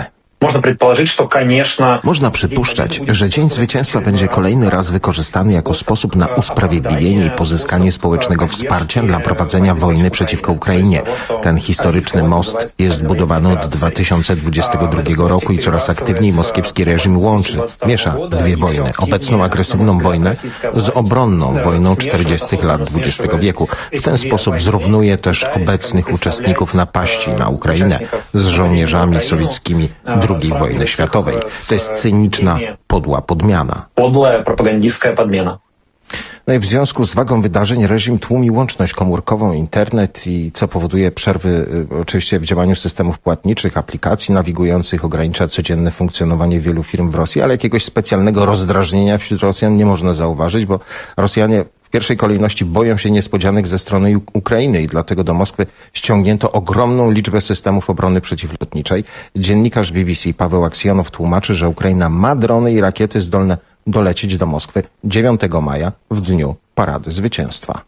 Można przypuszczać, że Dzień Zwycięstwa będzie kolejny raz wykorzystany jako sposób na usprawiedliwienie i pozyskanie społecznego wsparcia dla prowadzenia wojny przeciwko Ukrainie. Ten historyczny most jest budowany od dwa tysiące dwudziestego drugiego roku i coraz aktywniej moskiewski reżim łączy, miesza dwie wojny. Obecną agresywną wojnę z obronną wojną czterdziestych lat dwudziestego wieku. W ten sposób zrównuje też obecnych uczestników napaści na Ukrainę z żołnierzami sowieckimi drugiej wojny światowej. To jest cyniczna, podła podmiana. Podła propagandistska podmiana. No i w związku z wagą wydarzeń reżim tłumi łączność komórkową, internet i co powoduje przerwy oczywiście w działaniu systemów płatniczych, aplikacji nawigujących, ogranicza codzienne funkcjonowanie wielu firm w Rosji, ale jakiegoś specjalnego rozdrażnienia wśród Rosjan nie można zauważyć, bo Rosjanie w pierwszej kolejności boją się niespodzianek ze strony Ukrainy i dlatego do Moskwy ściągnięto ogromną liczbę systemów obrony przeciwlotniczej. Dziennikarz B B C Paweł Aksjonow tłumaczy, że Ukraina ma drony i rakiety zdolne dolecieć do Moskwy dziewiątego maja w dniu Parady Zwycięstwa.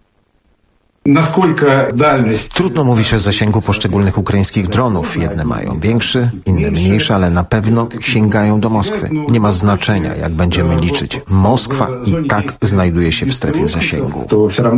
Trudno mówić o zasięgu poszczególnych ukraińskich dronów. Jedne mają większy, inne mniejszy, ale na pewno sięgają do Moskwy. Nie ma znaczenia, jak będziemy liczyć. Moskwa i tak znajduje się w strefie zasięgu.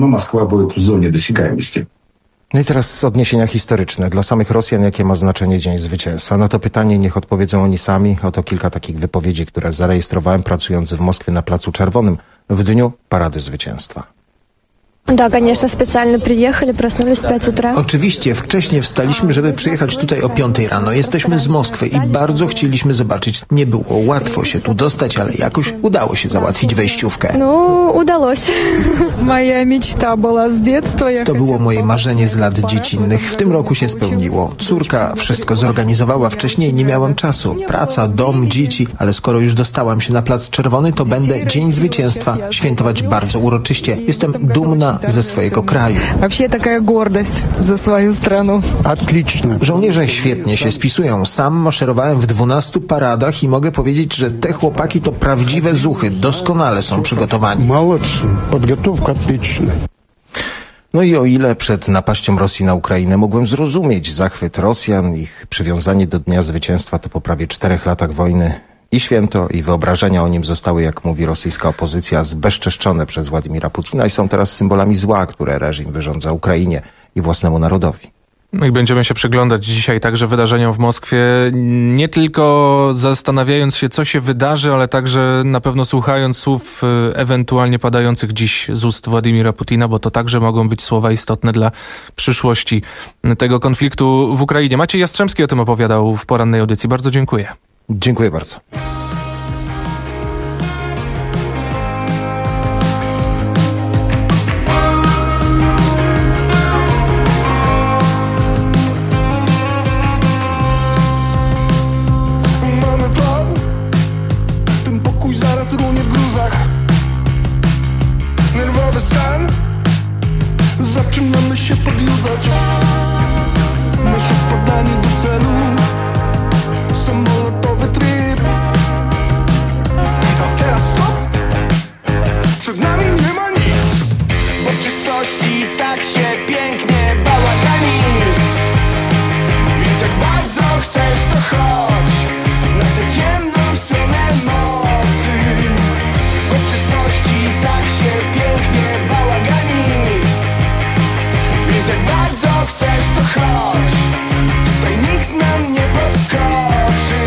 No i teraz odniesienia historyczne. Dla samych Rosjan jakie ma znaczenie Dzień Zwycięstwa? Na to pytanie niech odpowiedzą oni sami. Oto kilka takich wypowiedzi, które zarejestrowałem pracując w Moskwie na Placu Czerwonym w dniu Parady Zwycięstwa. Да, конечно, специально приехали, проснулись в пять утра. Oczywiście, wcześniej wstaliśmy, żeby przyjechać tutaj o piątej rano. Jesteśmy z Moskwy i bardzo chcieliśmy zobaczyć. Nie było łatwo się tu dostać, ale jakoś udało się załatwić wejściówkę. Ну, удалось. Моя мечта была с детства. To było moje marzenie z lat dziecinnych. W tym roku się spełniło. Córka wszystko zorganizowała wcześniej, nie miałam czasu. Praca, dom, dzieci, ale skoro już dostałam się na Plac Czerwony, to będę Dzień Zwycięstwa świętować bardzo uroczyście. Jestem dumna ze swojego kraju. Вообще такая гордость за свою страну. Отлично. Żołnierze świetnie się spisują. Sam maszerowałem w dwunastu paradach i mogę powiedzieć, że te chłopaki to prawdziwe zuchy. Doskonale są przygotowani. Молодцы. Подготовка отличная. No i o ile przed napaścią Rosji na Ukrainę mogłem zrozumieć zachwyt Rosjan, ich przywiązanie do Dnia Zwycięstwa, to po prawie czterech latach wojny i święto, i wyobrażenia o nim zostały, jak mówi rosyjska opozycja, zbezczeszczone przez Władimira Putina i są teraz symbolami zła, które reżim wyrządza Ukrainie i własnemu narodowi. No i będziemy się przyglądać dzisiaj także wydarzeniom w Moskwie, nie tylko zastanawiając się, co się wydarzy, ale także na pewno słuchając słów ewentualnie padających dziś z ust Władimira Putina, bo to także mogą być słowa istotne dla przyszłości tego konfliktu w Ukrainie. Maciej Jastrzębski o tym opowiadał w porannej audycji. Bardzo dziękuję. Dziękuję bardzo. Zaczynamy się podjudzać. Nasze spadanie do celu, samolotowy tryb. A teraz stop. Przed nami nie ma nic, bo w czystości tak się pięknie bałagani. Więc jak bardzo chcesz, to chodź na tę ciemną stronę mocy. Bo w czystości tak się pięknie bałagani. Więc jak bardzo chcesz, to chodź. Tutaj nikt nam nie podskoczy.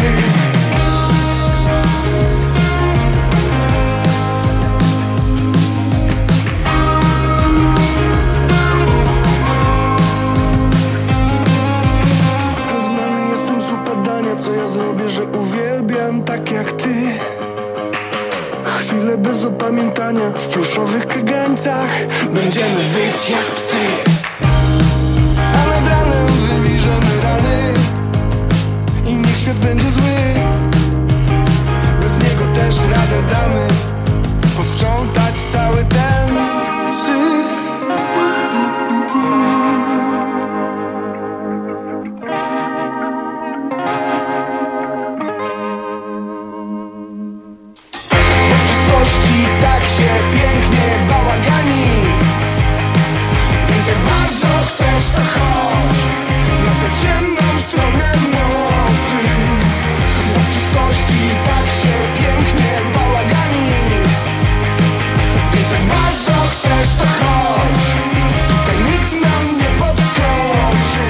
Znany jestem z upadania, co ja zrobię, że uwielbiam tak jak ty. Chwile bez opamiętania w pluszowych kagańcach. Będziemy wyć jak psy. A nad ranem wyliżemy rany i niech świat będzie zły. Bez niego też radę damy posprzątać cały ten syf. Bo w czystości tak się pięknie bałagani. Więc jak bardzo chcesz, to chodź na tę ciemną stronę mocy. Bo w czystości tak się pięknie bałagani. Więc jak bardzo chcesz, to chodź. Tutaj nikt nam nie podskoczy.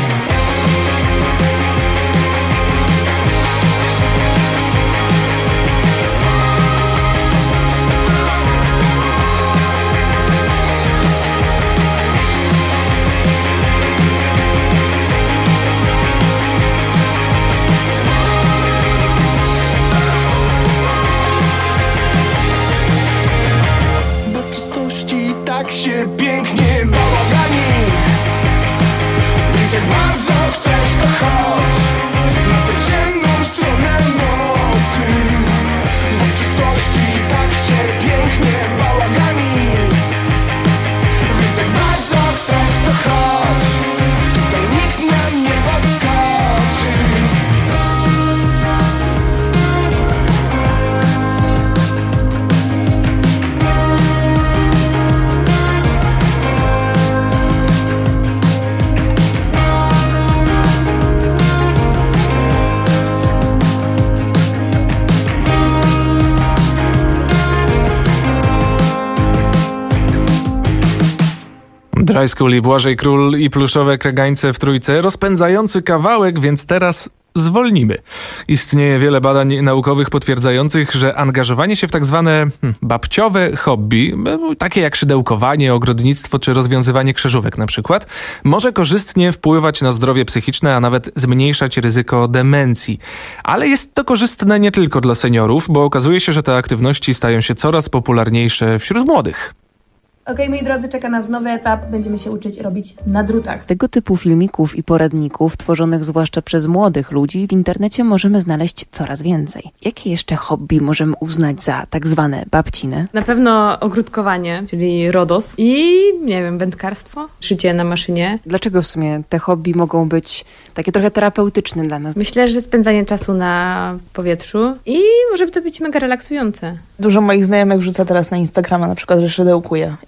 Bo w czystości tak się pięknie bałagani. Więc jak bardzo chcesz, to chodź na tę ciemną stronę mocy. Bo w czystości tak się pięknie bałagani. Więc jak bardzo chcesz, to chodź. Tutaj nikt nam nie podskoczy. Dry School i Błażej Król i pluszowe kragańce w trójce. Rozpędzający kawałek, więc teraz zwolnimy. Istnieje wiele badań naukowych potwierdzających, że angażowanie się w tak zwane hmm, babciowe hobby, takie jak szydełkowanie, ogrodnictwo czy rozwiązywanie krzyżówek na przykład, może korzystnie wpływać na zdrowie psychiczne, a nawet zmniejszać ryzyko demencji. Ale jest to korzystne nie tylko dla seniorów, bo okazuje się, że te aktywności stają się coraz popularniejsze wśród młodych. Okej, moi drodzy, czeka nas nowy etap. Będziemy się uczyć robić na drutach. Tego typu filmików i poradników, tworzonych zwłaszcza przez młodych ludzi, w internecie możemy znaleźć coraz więcej. Jakie jeszcze hobby możemy uznać za tak zwane babcine? Na pewno ogródkowanie, czyli RODOS i, nie wiem, wędkarstwo, szycie na maszynie. Dlaczego w sumie te hobby mogą być takie trochę terapeutyczne dla nas? Myślę, że spędzanie czasu na powietrzu i może to być mega relaksujące. Dużo moich znajomych wrzuca teraz na Instagrama na przykład, że szydełkuje i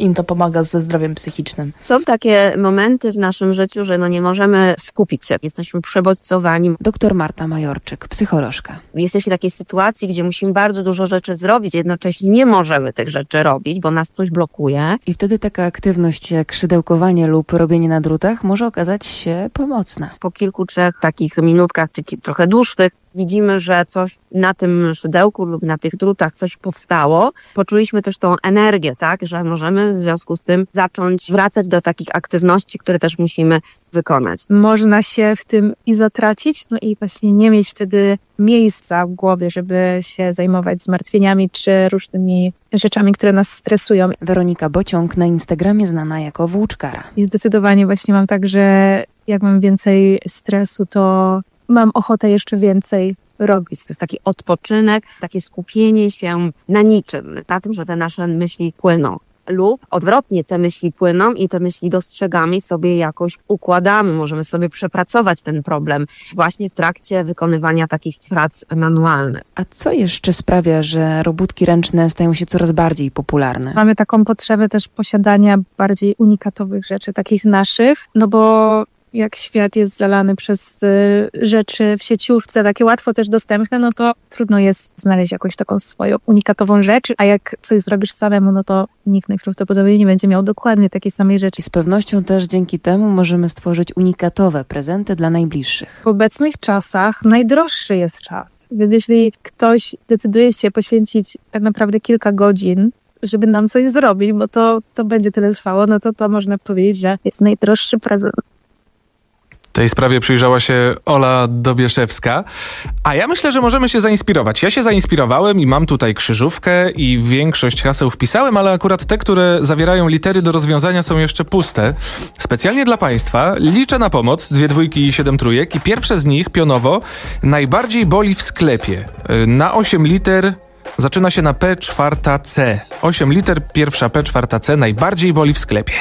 wszystkim to pomaga ze zdrowiem psychicznym. Są takie momenty w naszym życiu, że no nie możemy skupić się. Jesteśmy przebodźcowani. Doktor Marta Majorczyk, psycholożka. Jesteśmy w takiej sytuacji, gdzie musimy bardzo dużo rzeczy zrobić, jednocześnie nie możemy tych rzeczy robić, bo nas coś blokuje. I wtedy taka aktywność jak szydełkowanie lub robienie na drutach może okazać się pomocna. Po kilku, trzech takich minutkach, czy trochę dłuższych, widzimy, że coś na tym szydełku lub na tych drutach coś powstało. Poczuliśmy też tą energię, tak, że możemy w związku z tym zacząć wracać do takich aktywności, które też musimy wykonać. Można się w tym i zatracić, no i właśnie nie mieć wtedy miejsca w głowie, żeby się zajmować zmartwieniami czy różnymi rzeczami, które nas stresują. Weronika Bociąg, na Instagramie znana jako Włóczkara. I zdecydowanie właśnie mam tak, że jak mam więcej stresu, to mam ochotę jeszcze więcej robić. To jest taki odpoczynek, takie skupienie się na niczym, na tym, że te nasze myśli płyną. Lub odwrotnie, te myśli płyną i te myśli dostrzegamy i sobie jakoś układamy. Możemy sobie przepracować ten problem właśnie w trakcie wykonywania takich prac manualnych. A co jeszcze sprawia, że robótki ręczne stają się coraz bardziej popularne? Mamy taką potrzebę też posiadania bardziej unikatowych rzeczy, takich naszych, no bo jak świat jest zalany przez y, rzeczy w sieciówce, takie łatwo też dostępne, no to trudno jest znaleźć jakąś taką swoją unikatową rzecz, a jak coś zrobisz samemu, no to nikt najprawdopodobniej nie będzie miał dokładnie takiej samej rzeczy. I z pewnością też dzięki temu możemy stworzyć unikatowe prezenty dla najbliższych. W obecnych czasach najdroższy jest czas, więc jeśli ktoś decyduje się poświęcić tak naprawdę kilka godzin, żeby nam coś zrobić, bo to, to będzie tyle trwało, no to to można powiedzieć, że jest najdroższy prezent. Tej sprawie przyjrzała się Ola Dobieszewska, a ja myślę, że możemy się zainspirować. Ja się zainspirowałem i mam tutaj krzyżówkę i większość haseł wpisałem, ale akurat te, które zawierają litery do rozwiązania, są jeszcze puste. Specjalnie dla Państwa liczę na pomoc, dwie dwójki i siedem trójek i pierwsze z nich, pionowo, najbardziej boli w sklepie. Na osiem liter zaczyna się na P czwarta C. osiem liter, pierwsza P czwarta C, najbardziej boli w sklepie.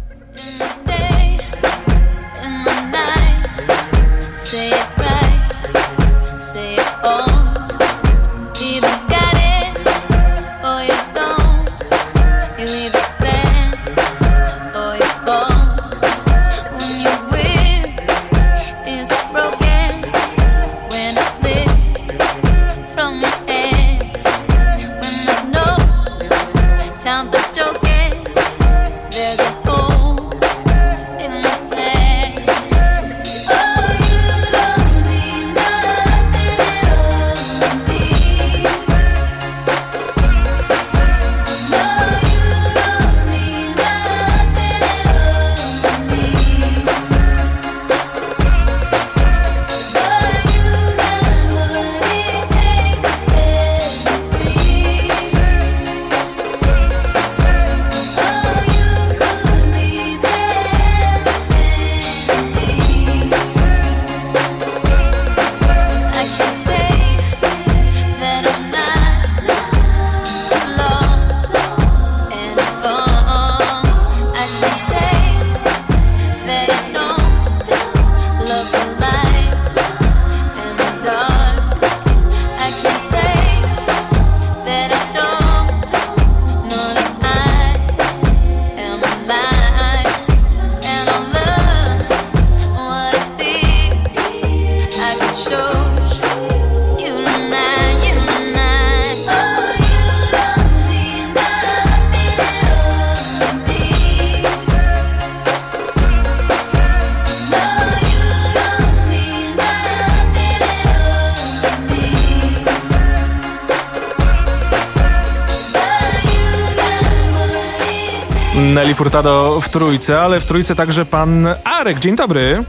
Nelly Furtado w trójce, ale w trójce także pan Arek. Dzień dobry.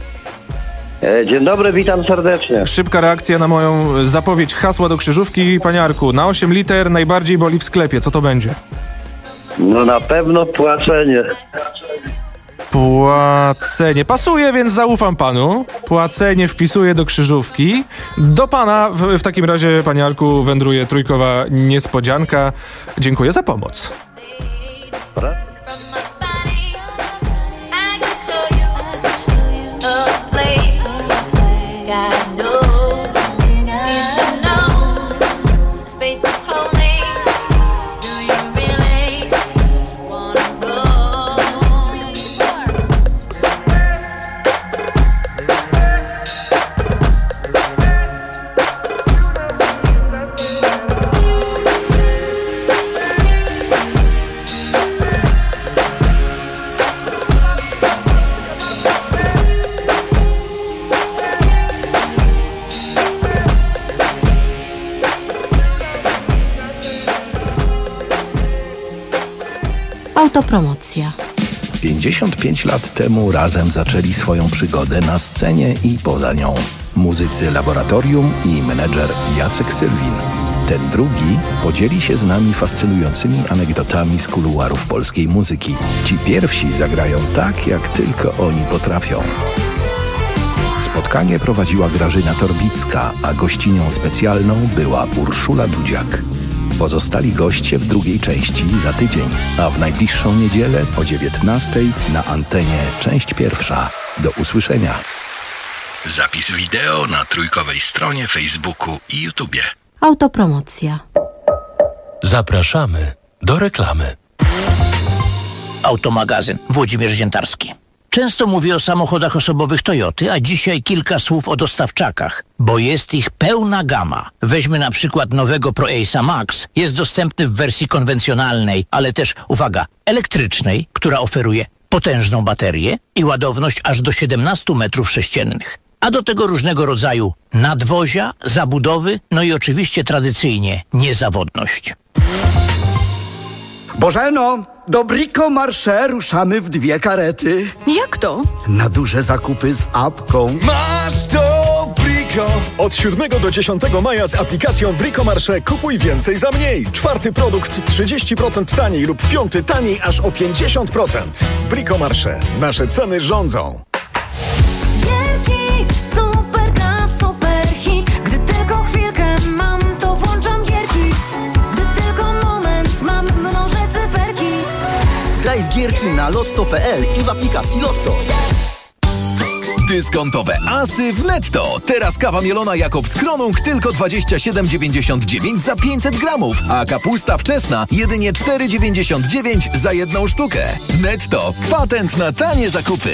Dzień dobry, witam serdecznie. Szybka reakcja na moją zapowiedź hasła do krzyżówki. Panie Arku, na osiem liter najbardziej boli w sklepie. Co to będzie? No na pewno płacenie. Płacenie. Pasuje, więc zaufam panu. Płacenie wpisuję do krzyżówki. Do pana w, w takim razie, panie Arku, wędruje trójkowa niespodzianka. Dziękuję za pomoc. Space is cloning. Do you really wanna go? Autopromocja. pięćdziesiąt pięć lat temu razem zaczęli swoją przygodę na scenie i poza nią. Muzycy Laboratorium i menedżer Jacek Sylwin. Ten drugi podzieli się z nami fascynującymi anegdotami z kuluarów polskiej muzyki. Ci pierwsi zagrają tak, jak tylko oni potrafią. Spotkanie prowadziła Grażyna Torbicka, a gościnią specjalną była Urszula Dudziak. Pozostali goście w drugiej części za tydzień, a w najbliższą niedzielę o dziewiętnastej na antenie część pierwsza. Do usłyszenia. Zapis wideo na trójkowej stronie Facebooku i YouTubie. Autopromocja. Zapraszamy do reklamy. Automagazyn Włodzimierz Ziętarski. Często mówię o samochodach osobowych Toyoty, a dzisiaj kilka słów o dostawczakach, bo jest ich pełna gama. Weźmy na przykład nowego ProAce'a Max. Jest dostępny w wersji konwencjonalnej, ale też, uwaga, elektrycznej, która oferuje potężną baterię i ładowność aż do siedemnaście metrów sześciennych. A do tego różnego rodzaju nadwozia, zabudowy, no i oczywiście tradycyjnie niezawodność. Bożeno, do Brico Marché ruszamy w dwie karety. Jak to? Na duże zakupy z apką. Masz to Brico! Od siódmego do dziesiątego maja z aplikacją Brico Marché kupuj więcej za mniej. Czwarty produkt trzydzieści procent taniej lub piąty taniej aż o pięćdziesiąt procent. Brico Marché. Nasze ceny rządzą. Graj w gierki na lotto kropka p l i w aplikacji Lotto. Dyskontowe asy w Netto. Teraz kawa mielona Jakobs Kronung tylko dwadzieścia siedem dziewięćdziesiąt dziewięć za pięćset gramów, a kapusta wczesna jedynie cztery dziewięćdziesiąt dziewięć za jedną sztukę. Netto. Patent na tanie zakupy.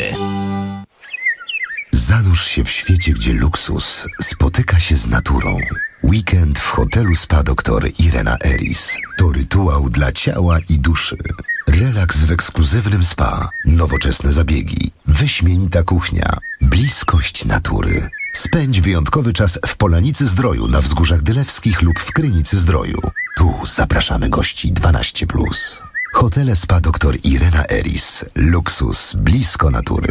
Zanurz się w świecie, gdzie luksus spotyka się z naturą. Weekend w hotelu Spa doktor Irena Eris to rytuał dla ciała i duszy. Relaks w ekskluzywnym spa, nowoczesne zabiegi, wyśmienita kuchnia, bliskość natury. Spędź wyjątkowy czas w Polanicy Zdroju na Wzgórzach Dylewskich lub w Krynicy Zdroju. Tu zapraszamy gości dwanaście plus. Hotele Spa doktor Irena Eris. Luksus blisko natury.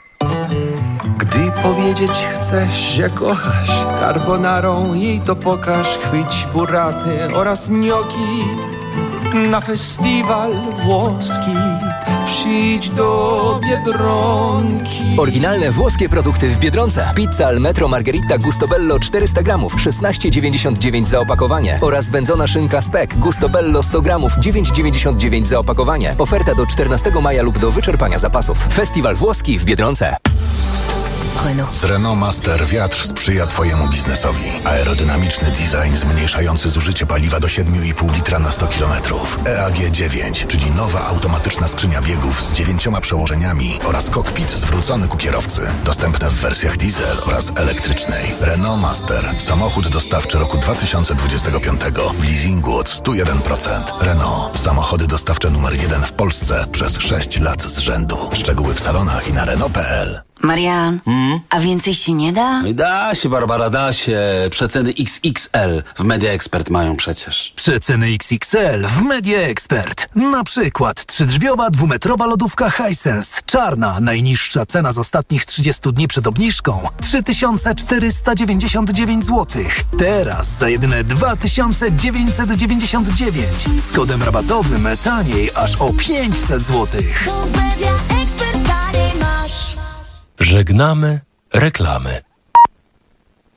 Gdy powiedzieć chcesz, że kochasz carbonarą, jej to pokaż. Chwyć buraty oraz gnocchi na festiwal włoski. Przyjdź do Biedronki. Oryginalne włoskie produkty w Biedronce. Pizza al metro margherita Gustobello czterysta gramów, szesnaście dziewięćdziesiąt dziewięć za opakowanie. Oraz wędzona szynka Spek Gustobello sto gramów, dziewięć dziewięćdziesiąt dziewięć za opakowanie. Oferta do czternastego maja lub do wyczerpania zapasów. Festiwal włoski w Biedronce. Renault. Z Renault Master wiatr sprzyja Twojemu biznesowi. Aerodynamiczny design zmniejszający zużycie paliwa do siedem i pół litra na sto kilometrów. E A G dziewięć, czyli nowa automatyczna skrzynia biegów z dziewięcioma przełożeniami oraz kokpit zwrócony ku kierowcy. Dostępne w wersjach diesel oraz elektrycznej. Renault Master. Samochód dostawczy roku dwa tysiące dwudziestego piątego w leasingu od sto jeden procent. Renault. Samochody dostawcze numer jeden w Polsce przez sześć lat z rzędu. Szczegóły w salonach i na Renault kropka p l. Marian, hmm? a więcej się nie da? Da się, Barbara, da się. Przeceny X X L w Media Expert mają przecież. Przeceny X X L w Media Expert. Na przykład trzydrzwiowa dwumetrowa lodówka Hisense. Czarna, najniższa cena z ostatnich trzydziestu dni przed obniżką. trzy tysiące czterysta dziewięćdziesiąt dziewięć złotych. Teraz za jedyne dwa tysiące dziewięćset dziewięćdziesiąt dziewięć. Z kodem rabatowym taniej aż o pięćset złotych. Żegnamy reklamy.